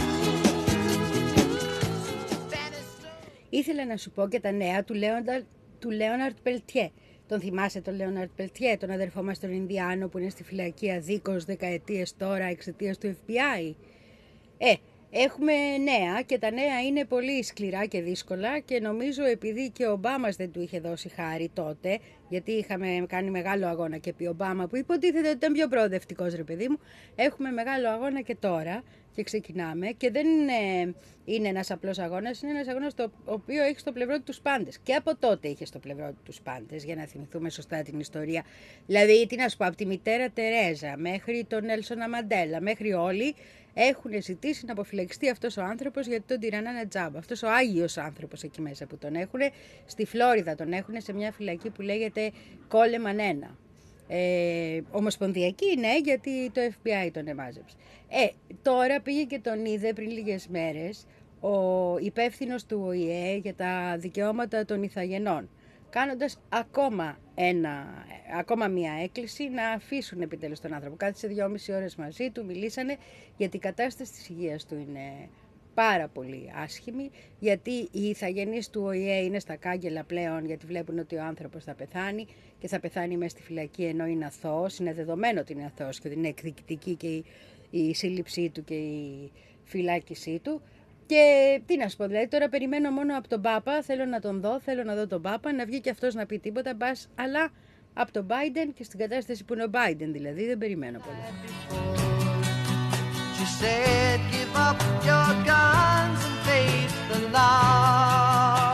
Ήθελα να σου πω και τα νέα του Λέοντα, του Λέοναρντ Πελτιέ. Τον θυμάσαι τον Λέοναρντ Πελτιέ, τον αδερφό μας τον Ινδιάνο που είναι στη φυλακή αδίκως δεκαετίες τώρα εξαιτίας του εφ μπι άι. Ε, έχουμε νέα και τα νέα είναι πολύ σκληρά και δύσκολα και νομίζω επειδή και ο Ομπάμας δεν του είχε δώσει χάρη τότε, γιατί είχαμε κάνει μεγάλο αγώνα και επί Ομπάμα που υποτίθεται ότι ήταν πιο προοδευτικός ρε παιδί μου, έχουμε μεγάλο αγώνα και τώρα και ξεκινάμε και δεν είναι, είναι ένας απλός αγώνας, είναι ένας αγώνας το οποίο έχει στο πλευρό του τους πάντες. Και από τότε είχε στο πλευρό του τους πάντες, για να θυμηθούμε σωστά την ιστορία. Δηλαδή, τι να σου πω, από τη μητέρα Τερέζα μέχρι τον Νέλσον Μαντέλα, μέχρι όλοι έχουν ζητήσει να αποφυλακιστεί αυτός ο άνθρωπος γιατί τον τυραννάνε τζάμπα. Αυτός ο άγιος άνθρωπος εκεί μέσα που τον έχουν, στη Φλόριδα τον έχουν σε μια φυλακή που λέγεται Κόλεμαν ένα. Ε, ομοσπονδιακή, ναι, γιατί το εφ μπι άι τον εμάζεψε. Ε, τώρα πήγε και τον είδε πριν λίγες μέρες ο υπεύθυνος του Ο Η Ε για τα δικαιώματα των ηθαγενών, κάνοντας ακόμα, ένα, ακόμα μία έκκληση να αφήσουν επιτέλους τον άνθρωπο. Κάθισε δυόμιση ώρες μαζί του, μιλήσανε γιατί η κατάσταση της υγείας του είναι πάρα πολύ άσχημη, γιατί οι ηθαγενείς του Ο Η Ε είναι στα κάγκελα πλέον γιατί βλέπουν ότι ο άνθρωπος θα πεθάνει και θα πεθάνει μέσα στη φυλακή ενώ είναι αθώος, είναι δεδομένο ότι είναι αθώος και ότι είναι εκδικητική και η, η σύλληψή του και η φυλάκισή του. Και τι να σου πω, δηλαδή τώρα περιμένω μόνο από τον Πάπα, θέλω να τον δω, θέλω να δω τον Πάπα, να βγει και αυτός να πει τίποτα, μπας, αλλά από τον Biden και στην κατάσταση που είναι ο Biden δηλαδή δεν περιμένω πολύ. She said, give up your guns and face the law.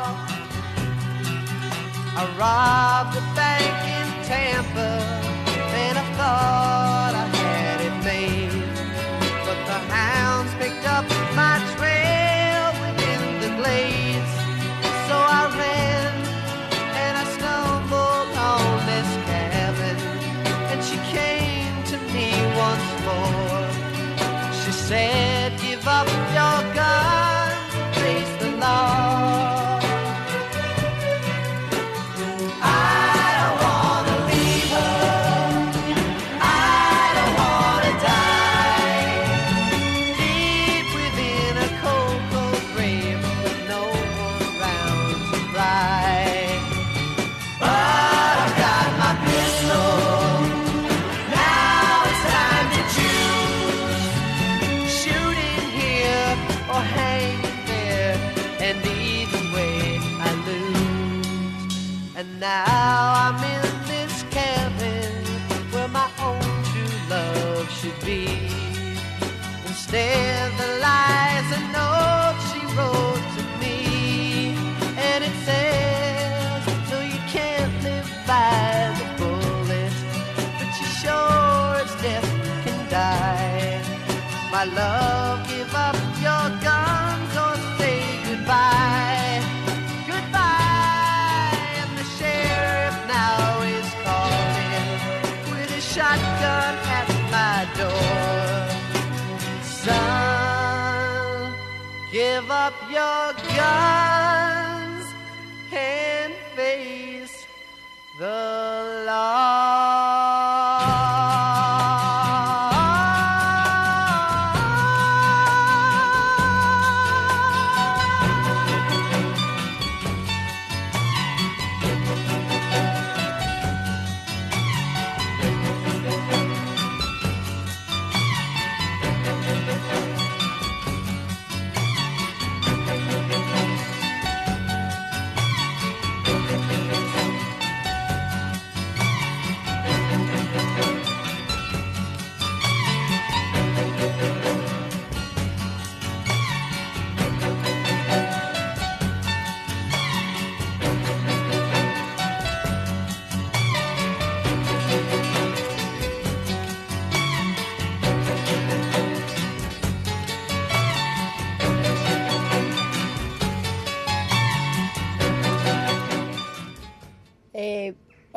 I robbed a bank in Tampa and I thought I had it made. But the hounds picked up my trail within the glades. So I ran and I stumbled on this cabin. And she came to me once more. She said, give up your gun, face the law. I don't wanna leave her, I don't wanna die, deep within a cold, cold grave with no one around to cry. But I've got my pistol, now it's time to choose. Shooting here or hanging there, and either way I lose. And now I'm in this cabin where my own true love should be. Instead the lies a note she wrote to me, and it says, no you can't live by the bullet, but you sure as death can die. My love, give up your guns or say goodbye. Goodbye, and the sheriff now is calling with a shotgun at my door. Son, give up your guns and face the law.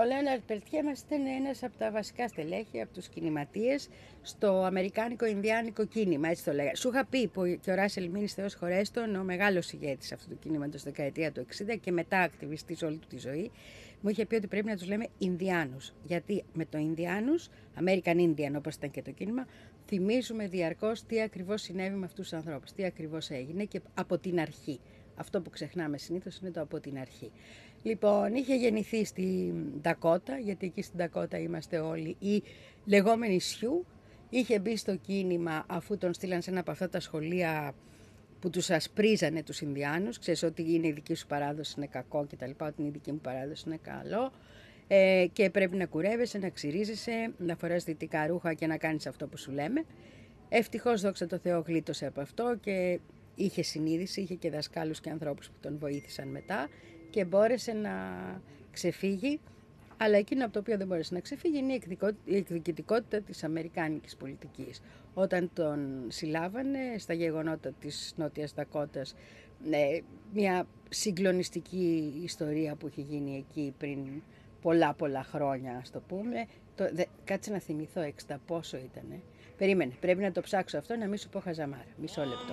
Λέοναρντ Πελτιέ μας ήταν ένας από τα βασικά στελέχη, από τους κινηματίες στο αμερικάνικο-ινδιάνικο κίνημα, έτσι το λέγανε. Σου είχα πει που και ο Ράσελ Μίνις, Θεός χωρέστον, ο μεγάλος ηγέτης αυτού του κινήματος στη δεκαετία του εξήντα και μετά ακτιβιστής όλη του τη ζωή, μου είχε πει ότι πρέπει να τους λέμε Ινδιάνους. Γιατί με το Ινδιάνους, American Indian όπως ήταν και το κίνημα, θυμίζουμε διαρκώς τι ακριβώς συνέβη με αυτούς τους ανθρώπους, τι ακριβώς έγινε και από την αρχή. Αυτό που ξεχνάμε συνήθως είναι το από την αρχή. Λοιπόν, είχε γεννηθεί στη Ντακότα, γιατί εκεί στην Ντακότα είμαστε όλοι οι λεγόμενοι Σιού. Είχε μπει στο κίνημα αφού τον στείλαν σε ένα από αυτά τα σχολεία που τους ασπρίζανε τους Ινδιάνους. Ξέρεις ότι είναι η δική σου παράδοση είναι κακό και τα λοιπά, ότι είναι η δική μου παράδοση είναι καλό. Ε, και πρέπει να κουρεύεσαι, να ξυρίζεσαι, να φοράς δυτικά ρούχα και να κάνεις αυτό που σου λέμε. Ευτυχώς, δόξα τω Θεώ, γλίτωσε από αυτό και είχε συνείδηση, είχε και δασκάλους και ανθρώπους που τον βοήθησαν μετά και μπόρεσε να ξεφύγει. Αλλά εκείνο από το οποίο δεν μπόρεσε να ξεφύγει είναι η εκδικητικότητα της αμερικάνικης πολιτικής. Όταν τον συλλάβανε στα γεγονότα της Νότιας Δακότας, μια συγκλονιστική ιστορία που είχε γίνει εκεί πριν πολλά πολλά χρόνια, ας το πούμε. Το, δε, κάτσε να θυμηθώ έξτα πόσο ήτανε. Περίμενε, πρέπει να το ψάξω αυτό, να μην σου πω χαζαμάρα. Μισό λεπτό.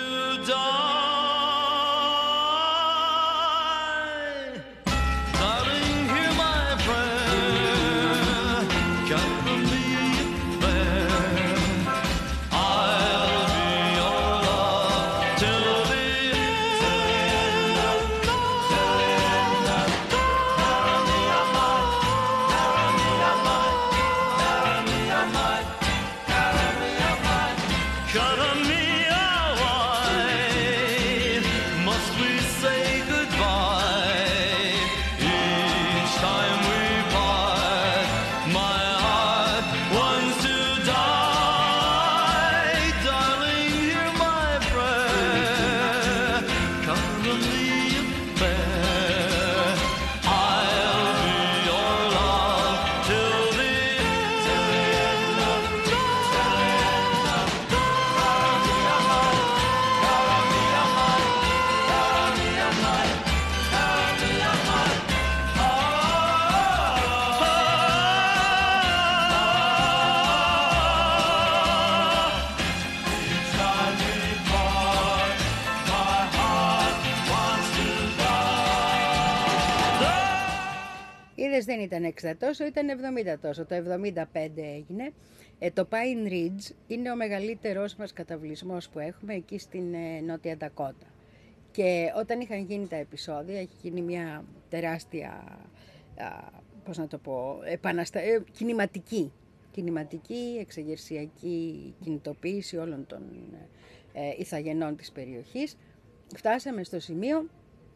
Δεν ήταν εξήντα τόσο, ήταν εβδομήντα τόσο. Το εβδομήντα πέντε έγινε. Ε, το Pine Ridge είναι ο μεγαλύτερος μας καταβλισμός που έχουμε εκεί στην ε, Νότια Ντακότα. Και όταν είχαν γίνει τα επεισόδια, έχει γίνει μια τεράστια, α, πώς να το πω, επαναστα... ε, κινηματική, κινηματική, εξεγερσιακή κινητοποίηση όλων των ε, ηθαγενών της περιοχής. Φτάσαμε στο σημείο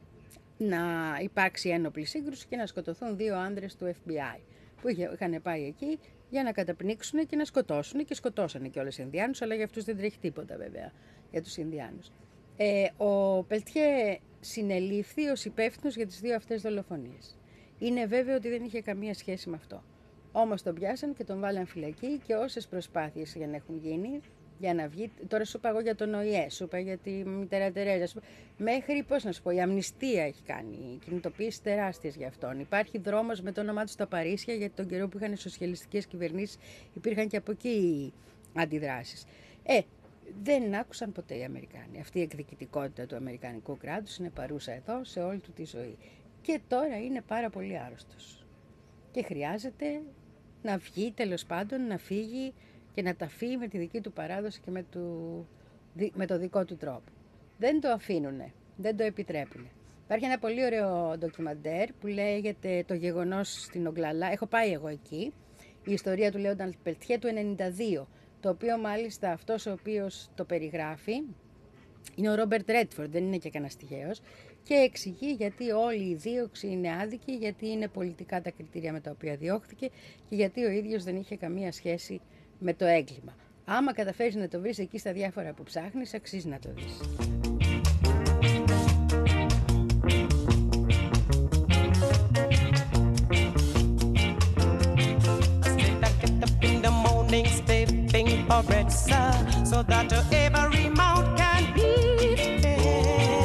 να υπάρξει ένοπλη σύγκρουση και να σκοτωθούν δύο άνδρες του εφ μπι άι που είχαν πάει εκεί για να καταπνίξουν και να σκοτώσουν και σκοτώσανε και όλες οι Ινδιάνους, αλλά για αυτούς δεν τρέχει τίποτα βέβαια για τους Ινδιάνους. Ε, ο Πελτιέ συνελήφθη ως υπεύθυνος για τις δύο αυτές δολοφονίες. Είναι βέβαιο ότι δεν είχε καμία σχέση με αυτό. Όμως τον πιάσαν και τον βάλαν φυλακή και όσες προσπάθειες για να έχουν γίνει για να βγει. Τώρα σου είπα εγώ για τον ΟΗΕ, σου είπα για τη μητέρα Τερέζα. Μέχρι, πώς να σου πω, η αμνηστία έχει κάνει κινητοποιήσεις τεράστιες για αυτόν. Υπάρχει δρόμος με το όνομά του στα Παρίσια, γιατί τον καιρό που είχαν οι σοσιαλιστικές κυβερνήσεις υπήρχαν και από εκεί αντιδράσεις. Ε, δεν άκουσαν ποτέ οι Αμερικάνοι. Αυτή η εκδικητικότητα του αμερικανικού κράτους είναι παρούσα εδώ σε όλη του τη ζωή. Και τώρα είναι πάρα πολύ άρρωστος. Και χρειάζεται να βγει, τέλος πάντων, να φύγει και να ταφεί με τη δική του παράδοση και με, του, με το δικό του τρόπο. Δεν το αφήνουνε, δεν το επιτρέπουνε. Υπάρχει ένα πολύ ωραίο ντοκιμαντέρ που λέγεται «Το γεγονός στην Ογκλαλά». Έχω πάει εγώ εκεί. Η ιστορία του Λέοναρντ Πελτιέ του ενενήντα δύο, το οποίο μάλιστα αυτός ο οποίος το περιγράφει είναι ο Ρόμπερτ Ρέντφορντ, δεν είναι και κανένας τυχαίος, και εξηγεί γιατί όλη η δίωξη είναι άδικη, γιατί είναι πολιτικά τα κριτήρια με τα οποία διώχθηκε και γιατί ο ίδιος δεν είχε καμία σχέση με το έγκλημα. Άμα καταφέρεις να το βρεις εκεί στα διάφορα που ψάχνεις, αξίζει να το δεις. So that every mouth can be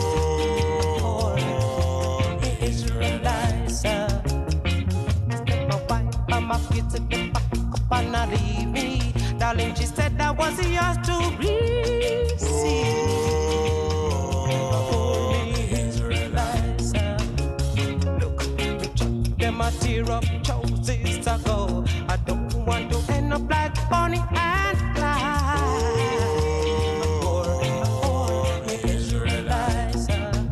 fed. Israelites, step and not leave me. Darling, she said that was yours to receive. Them a tear up choices to go. I don't want to end up like Bonnie and Clyde. Or, or Israelites.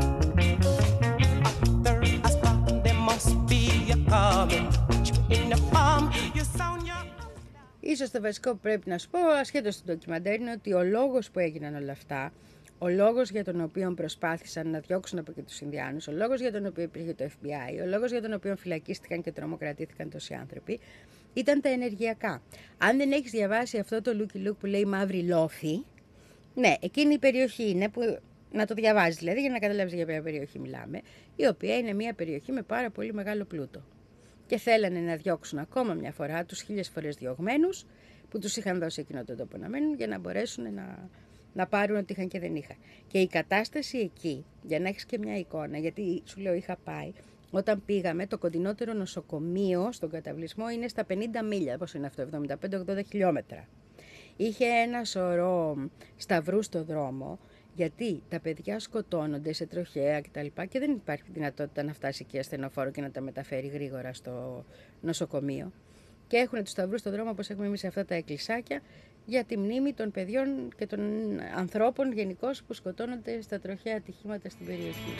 After I stop, there must be a coming. In the palm, you sound your. Ίσως το βασικό που πρέπει να σου πω, ασχέτως του ντοκιμαντέρ, είναι ότι ο λόγος που έγιναν όλα αυτά, ο λόγος για τον οποίο προσπάθησαν να διώξουν από εκεί τους Ινδιάνους, ο λόγος για τον οποίο υπήρχε το εφ μπι άι, ο λόγος για τον οποίο φυλακίστηκαν και τρομοκρατήθηκαν τόσοι άνθρωποι, ήταν τα ενεργειακά. Αν δεν έχεις διαβάσει αυτό το Lucky Luke που λέει Μαύρη Λόφη, ναι, εκείνη η περιοχή είναι που να το διαβάζεις δηλαδή για να καταλάβεις για ποια περιοχή μιλάμε, η οποία είναι μια περιοχή με πάρα πολύ μεγάλο πλούτο. Και θέλανε να διώξουν ακόμα μια φορά τους χίλιες φορές διωγμένους που τους είχαν δώσει εκείνο τον τόπο να μένουν για να μπορέσουν να, να πάρουν ό,τι είχαν και δεν είχαν. Και η κατάσταση εκεί, για να έχεις και μια εικόνα, γιατί σου λέω είχα πάει, όταν πήγαμε το κοντινότερο νοσοκομείο στον καταβλισμό είναι στα πενήντα μίλια, πώς είναι αυτό, εβδομήντα πέντε ογδόντα χιλιόμετρα. Είχε ένα σωρό σταυρούς στο δρόμο, γιατί τα παιδιά σκοτώνονται σε τροχαία κτλ. Και, και δεν υπάρχει δυνατότητα να φτάσει εκεί ασθενοφόρο και να τα μεταφέρει γρήγορα στο νοσοκομείο. Και έχουν τους σταυρούς στον δρόμο, όπως έχουμε εμείς σε αυτά τα εκκλησάκια, για τη μνήμη των παιδιών και των ανθρώπων γενικώς που σκοτώνονται στα τροχαία ατυχήματα στην περιοχή.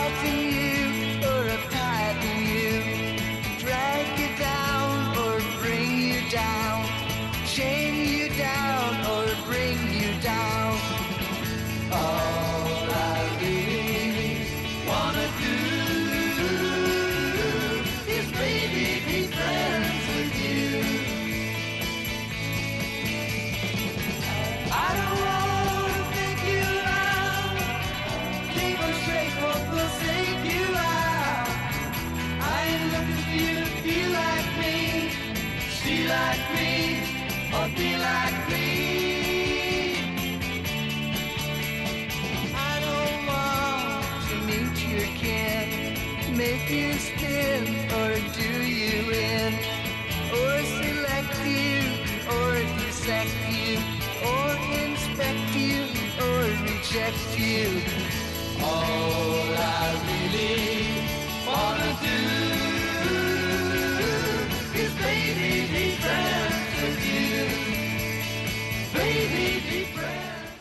All I really wanna do is baby be friends with you. I don't wanna take you out, keep on straight for forsake you out. I ain't looking for you to be like me, see like me, or be like me. Make you spin or do you in, or select you or dissect you, or inspect you or reject you. All I really wanna do is baby be friends with you, baby be friends.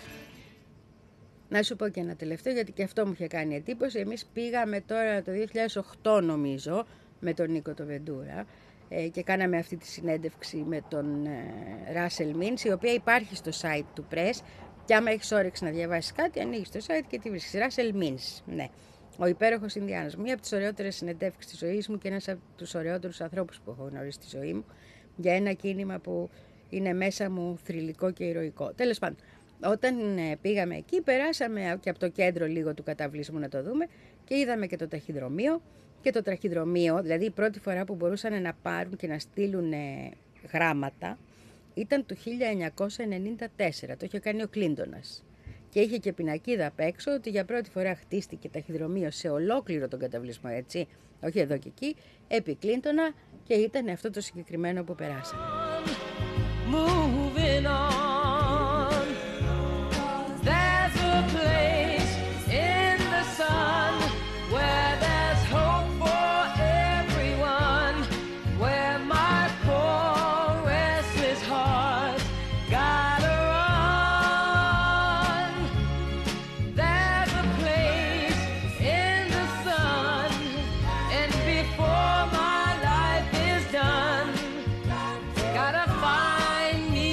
Να σου πω και ένα τελευταίο, γιατί και αυτό μου είχε κάνει εντύπωση. Εμείς πήγαμε τώρα το δύο χιλιάδες οκτώ νομίζω με τον Νίκο το Βεντούρα ε, και κάναμε αυτή τη συνέντευξη με τον ε, Russell Means, η οποία υπάρχει στο site του Press, και άμα έχεις όρεξη να διαβάσεις κάτι ανοίγεις το site και τη βρίσκεις. Russell Means, ναι, ο υπέροχος Ινδιάνος, μία από τις ωραιότερες συνεντεύξεις της ζωής μου και ένας από τους ωραιότερους ανθρώπους που έχω γνωρίσει στη ζωή μου, για ένα κίνημα που είναι μέσα μου θρυλικό και ηρωικό. Τέλος πάντων, όταν πήγαμε εκεί, περάσαμε και από το κέντρο λίγο του καταβλισμού να το δούμε και είδαμε και το ταχυδρομείο. Και το ταχυδρομείο, δηλαδή η πρώτη φορά που μπορούσαν να πάρουν και να στείλουν γράμματα, ήταν το χίλια εννιακόσια ενενήντα τέσσερα, το είχε κάνει ο Κλίντονας. Και είχε και πινακίδα απ' έξω ότι για πρώτη φορά χτίστηκε ταχυδρομείο σε ολόκληρο τον καταβλισμό, έτσι, όχι εδώ και εκεί, επί Κλίντονα, και ήταν αυτό το συγκεκριμένο που περάσαμε. Moving on, there's a place in the sun where there's hope for everyone, where my poor restless heart gotta run. There's a place in the sun, and before my life is done, gotta find me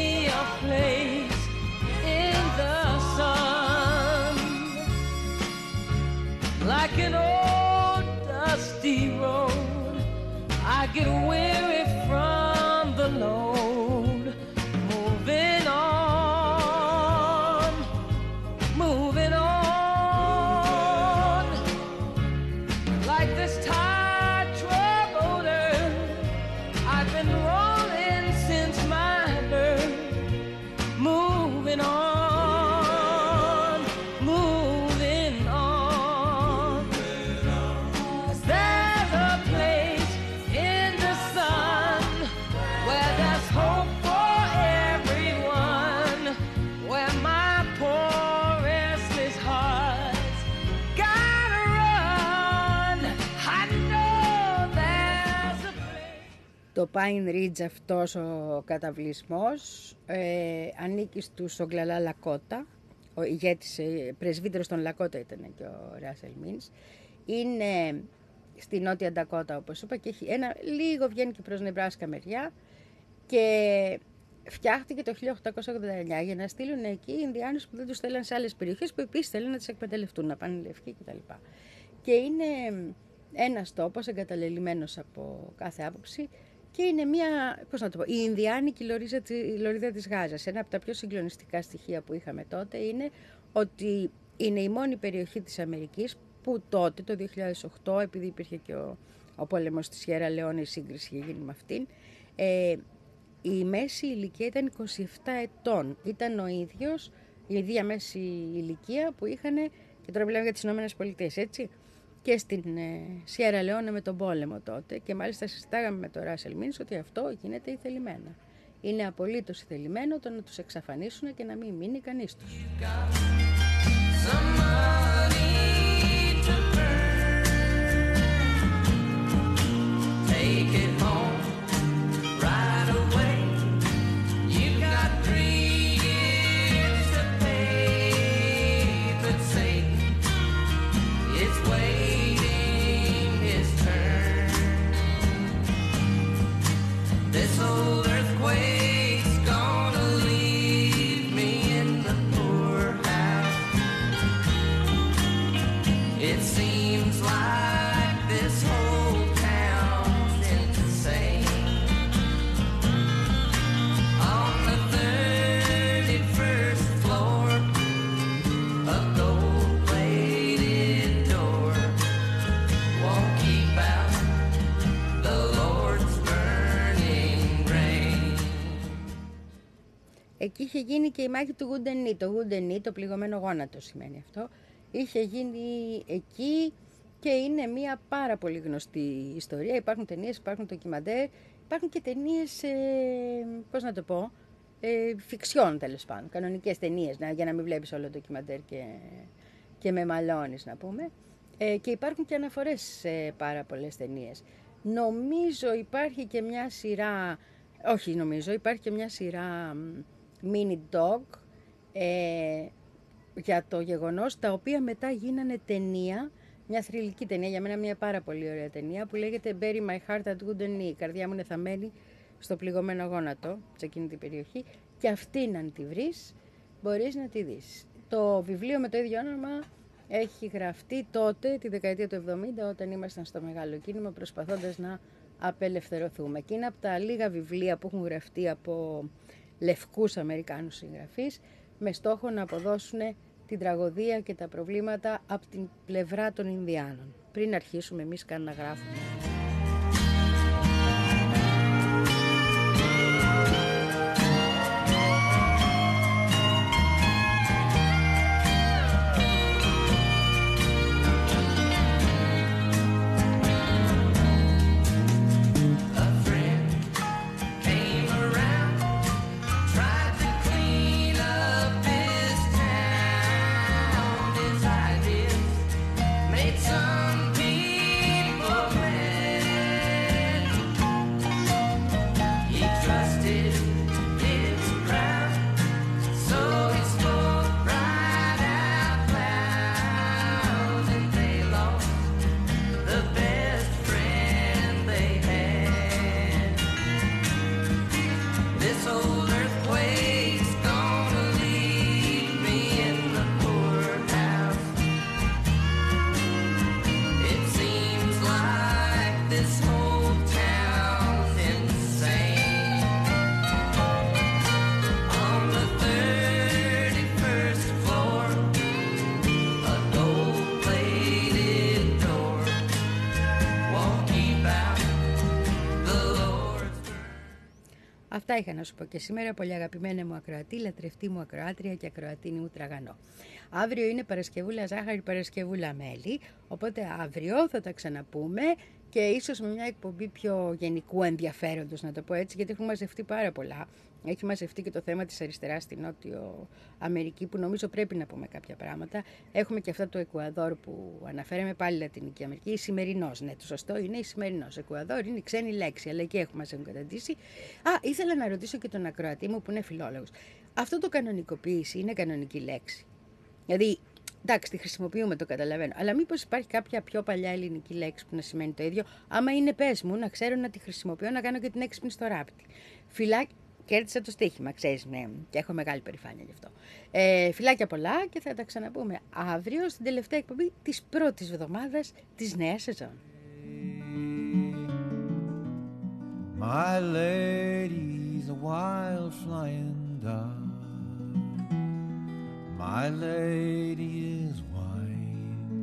Το Pine Ridge αυτός ο καταβλισμός ε, ανήκει στους Ογκλαλά Λακότα, ο ηγέτης, πρεσβύτερος των Λακότα ήταν και ο Ράσελ Μίνς. Είναι στη Νότια Ντακότα, όπως είπα, και έχει ένα, λίγο βγαίνει και προς Νεμπράσκα μεριά, και φτιάχτηκε το χίλια οκτακόσια ογδόντα εννιά για να στείλουν εκεί οι Ινδιάνους που δεν τους θέλαν σε άλλες περιοχές, που επίσης θέλουν να τις εκμεταλλευτούν, να πάνε λευκοί κτλ. Και είναι ένας τόπος εγκαταλελειμμένος από κάθε άποψη, και είναι μια, πώς να το πω, η Ινδιάνικη λωρίδα, η λωρίδα της Γάζας. Ένα από τα πιο συγκλονιστικά στοιχεία που είχαμε τότε είναι ότι είναι η μόνη περιοχή της Αμερικής που τότε, το δύο χιλιάδες οκτώ, επειδή υπήρχε και ο, ο πόλεμος της Σιέρα Λεόνε, η σύγκριση είχε γίνει με αυτήν, ε, η μέση ηλικία ήταν είκοσι επτά ετών. Ήταν ο ίδιος, η ίδια μέση ηλικία που είχαν, και τώρα μιλάμε για τις Ηνωμένες Πολιτείες, έτσι, και στην ε, Σιέρα Λεόνε με τον πόλεμο τότε, και μάλιστα συζητάγαμε με τον Ράσελ Μίνς ότι αυτό γίνεται ηθελημένα. Είναι απολύτως ηθελημένο το να τους εξαφανίσουν και να μην μείνει κανείς τους. Εκεί είχε γίνει και η μάχη του Wounded Knee. Το Wounded Knee, το πληγωμένο γόνατο σημαίνει αυτό. Είχε γίνει εκεί και είναι μια πάρα πολύ γνωστή ιστορία. Υπάρχουν ταινίες, υπάρχουν ντοκιμαντέρ, υπάρχουν και ταινίες, ε, πώς να το πω, ε, φιξιών τέλος πάντων, κανονικές ταινίες, να, για να μην βλέπεις όλο το ντοκιμαντέρ και, και με μαλώνεις, να πούμε. Ε, και υπάρχουν και αναφορές σε πάρα πολλές ταινίες. Νομίζω υπάρχει και μια σειρά, όχι νομίζω, υπάρχει και μια σειρά Mini Dog, ε, για το γεγονός, τα οποία μετά γίνανε ταινία, μια θρυλική ταινία, για μένα μια πάρα πολύ ωραία ταινία, που λέγεται Bury My Heart at Wounded Knee. Η καρδιά μου είναι θαμμένη στο πληγωμένο γόνατο, σε εκείνη την περιοχή, και αυτή αν τη βρεις, μπορείς να τη δεις. Το βιβλίο με το ίδιο όνομα έχει γραφτεί τότε, τη δεκαετία του εβδομήντα, όταν ήμασταν στο μεγάλο κίνημα, προσπαθώντας να απελευθερωθούμε. Και είναι από τα λίγα βιβλία που έχουν γραφτεί από λευκούς Αμερικάνους συγγραφείς, με στόχο να αποδώσουν την τραγωδία και τα προβλήματα από την πλευρά των Ινδιάνων, πριν αρχίσουμε εμείς καν να γράφουμε. Αυτά είχα να σου πω και σήμερα, πολύ αγαπημένα μου ακροατή, λατρευτή μου ακροάτρια και ακροατίνη μου τραγανό. Αύριο είναι Παρασκευούλα ζάχαρη, Παρασκευούλα μέλι, οπότε αύριο θα τα ξαναπούμε και ίσως με μια εκπομπή πιο γενικού ενδιαφέροντος, να το πω έτσι, γιατί έχουν μαζευτεί πάρα πολλά. Έχει μαζευτεί και το θέμα της αριστεράς στη Νότιο Αμερική, που νομίζω πρέπει να πούμε κάποια πράγματα. Έχουμε και αυτά το Εκουαδόρ που αναφέραμε, πάλι Λατινική Αμερική. Η σημερινός, ναι, το σωστό είναι η σημερινός. Εκουαδόρ είναι η ξένη λέξη, αλλά εκεί έχουμε, μας έχουν καταντήσει. Α, ήθελα να ρωτήσω και τον ακροατή μου που είναι φιλόλογος. Αυτό το κανονικοποίηση είναι κανονική λέξη? Δηλαδή, εντάξει, τη χρησιμοποιούμε, το καταλαβαίνω. Αλλά μήπως υπάρχει κάποια πιο παλιά ελληνική λέξη που να σημαίνει το ίδιο? Άμα είναι, πες μου, να ξέρω να τη χρησιμοποιώ, να κάνω και την έξυπνη στο ράπτη. Φιλάκι, κέρδισα το στοίχημα, ξέρεις, ναι, και έχω μεγάλη περηφάνεια γι' αυτό. Ε, φιλάκια πολλά και θα τα ξαναπούμε αύριο στην τελευταία εκπομπή της πρώτης εβδομάδας της νέας σεζόν. My lady's a wild flying dove. My lady is white.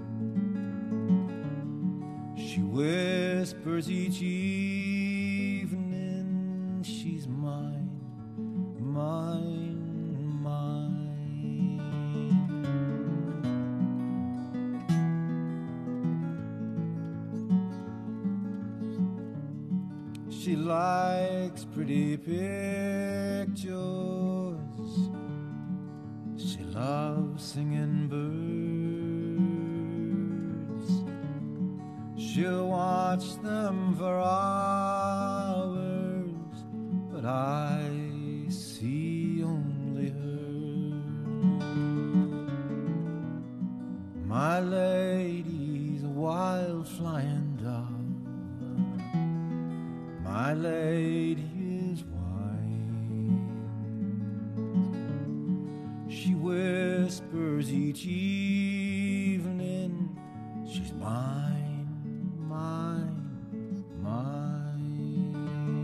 She whispers each evening, she's mine, mine, mine. She likes pretty pictures. She loves singing birds. She'll watch them for hours, but I see only her. My lady's a wild flying dove. My lady is white. She whispers each evening, she's mine, mine, mine.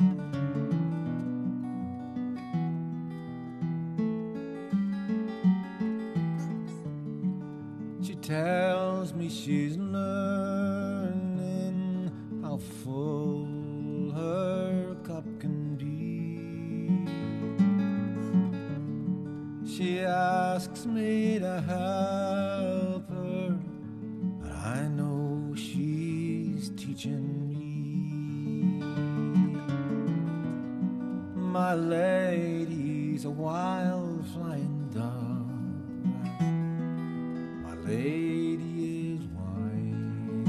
She tells me she's learning how full her cup can be. She asks me to help her, but I know she's teaching me. My lady's a wild flying dove. My lady is white.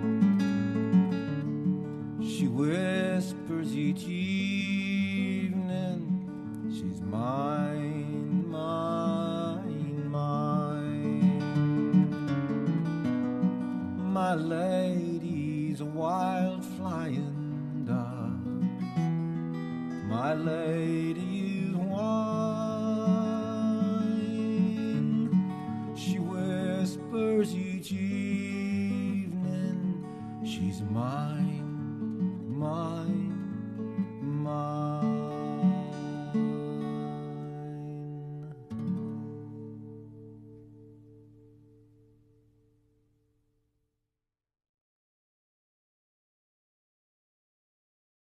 She whispers each evening, she's mine, mine, mine. My lady's a wild flying dove. My lady is wine. She whispers each evening, she's mine, mine.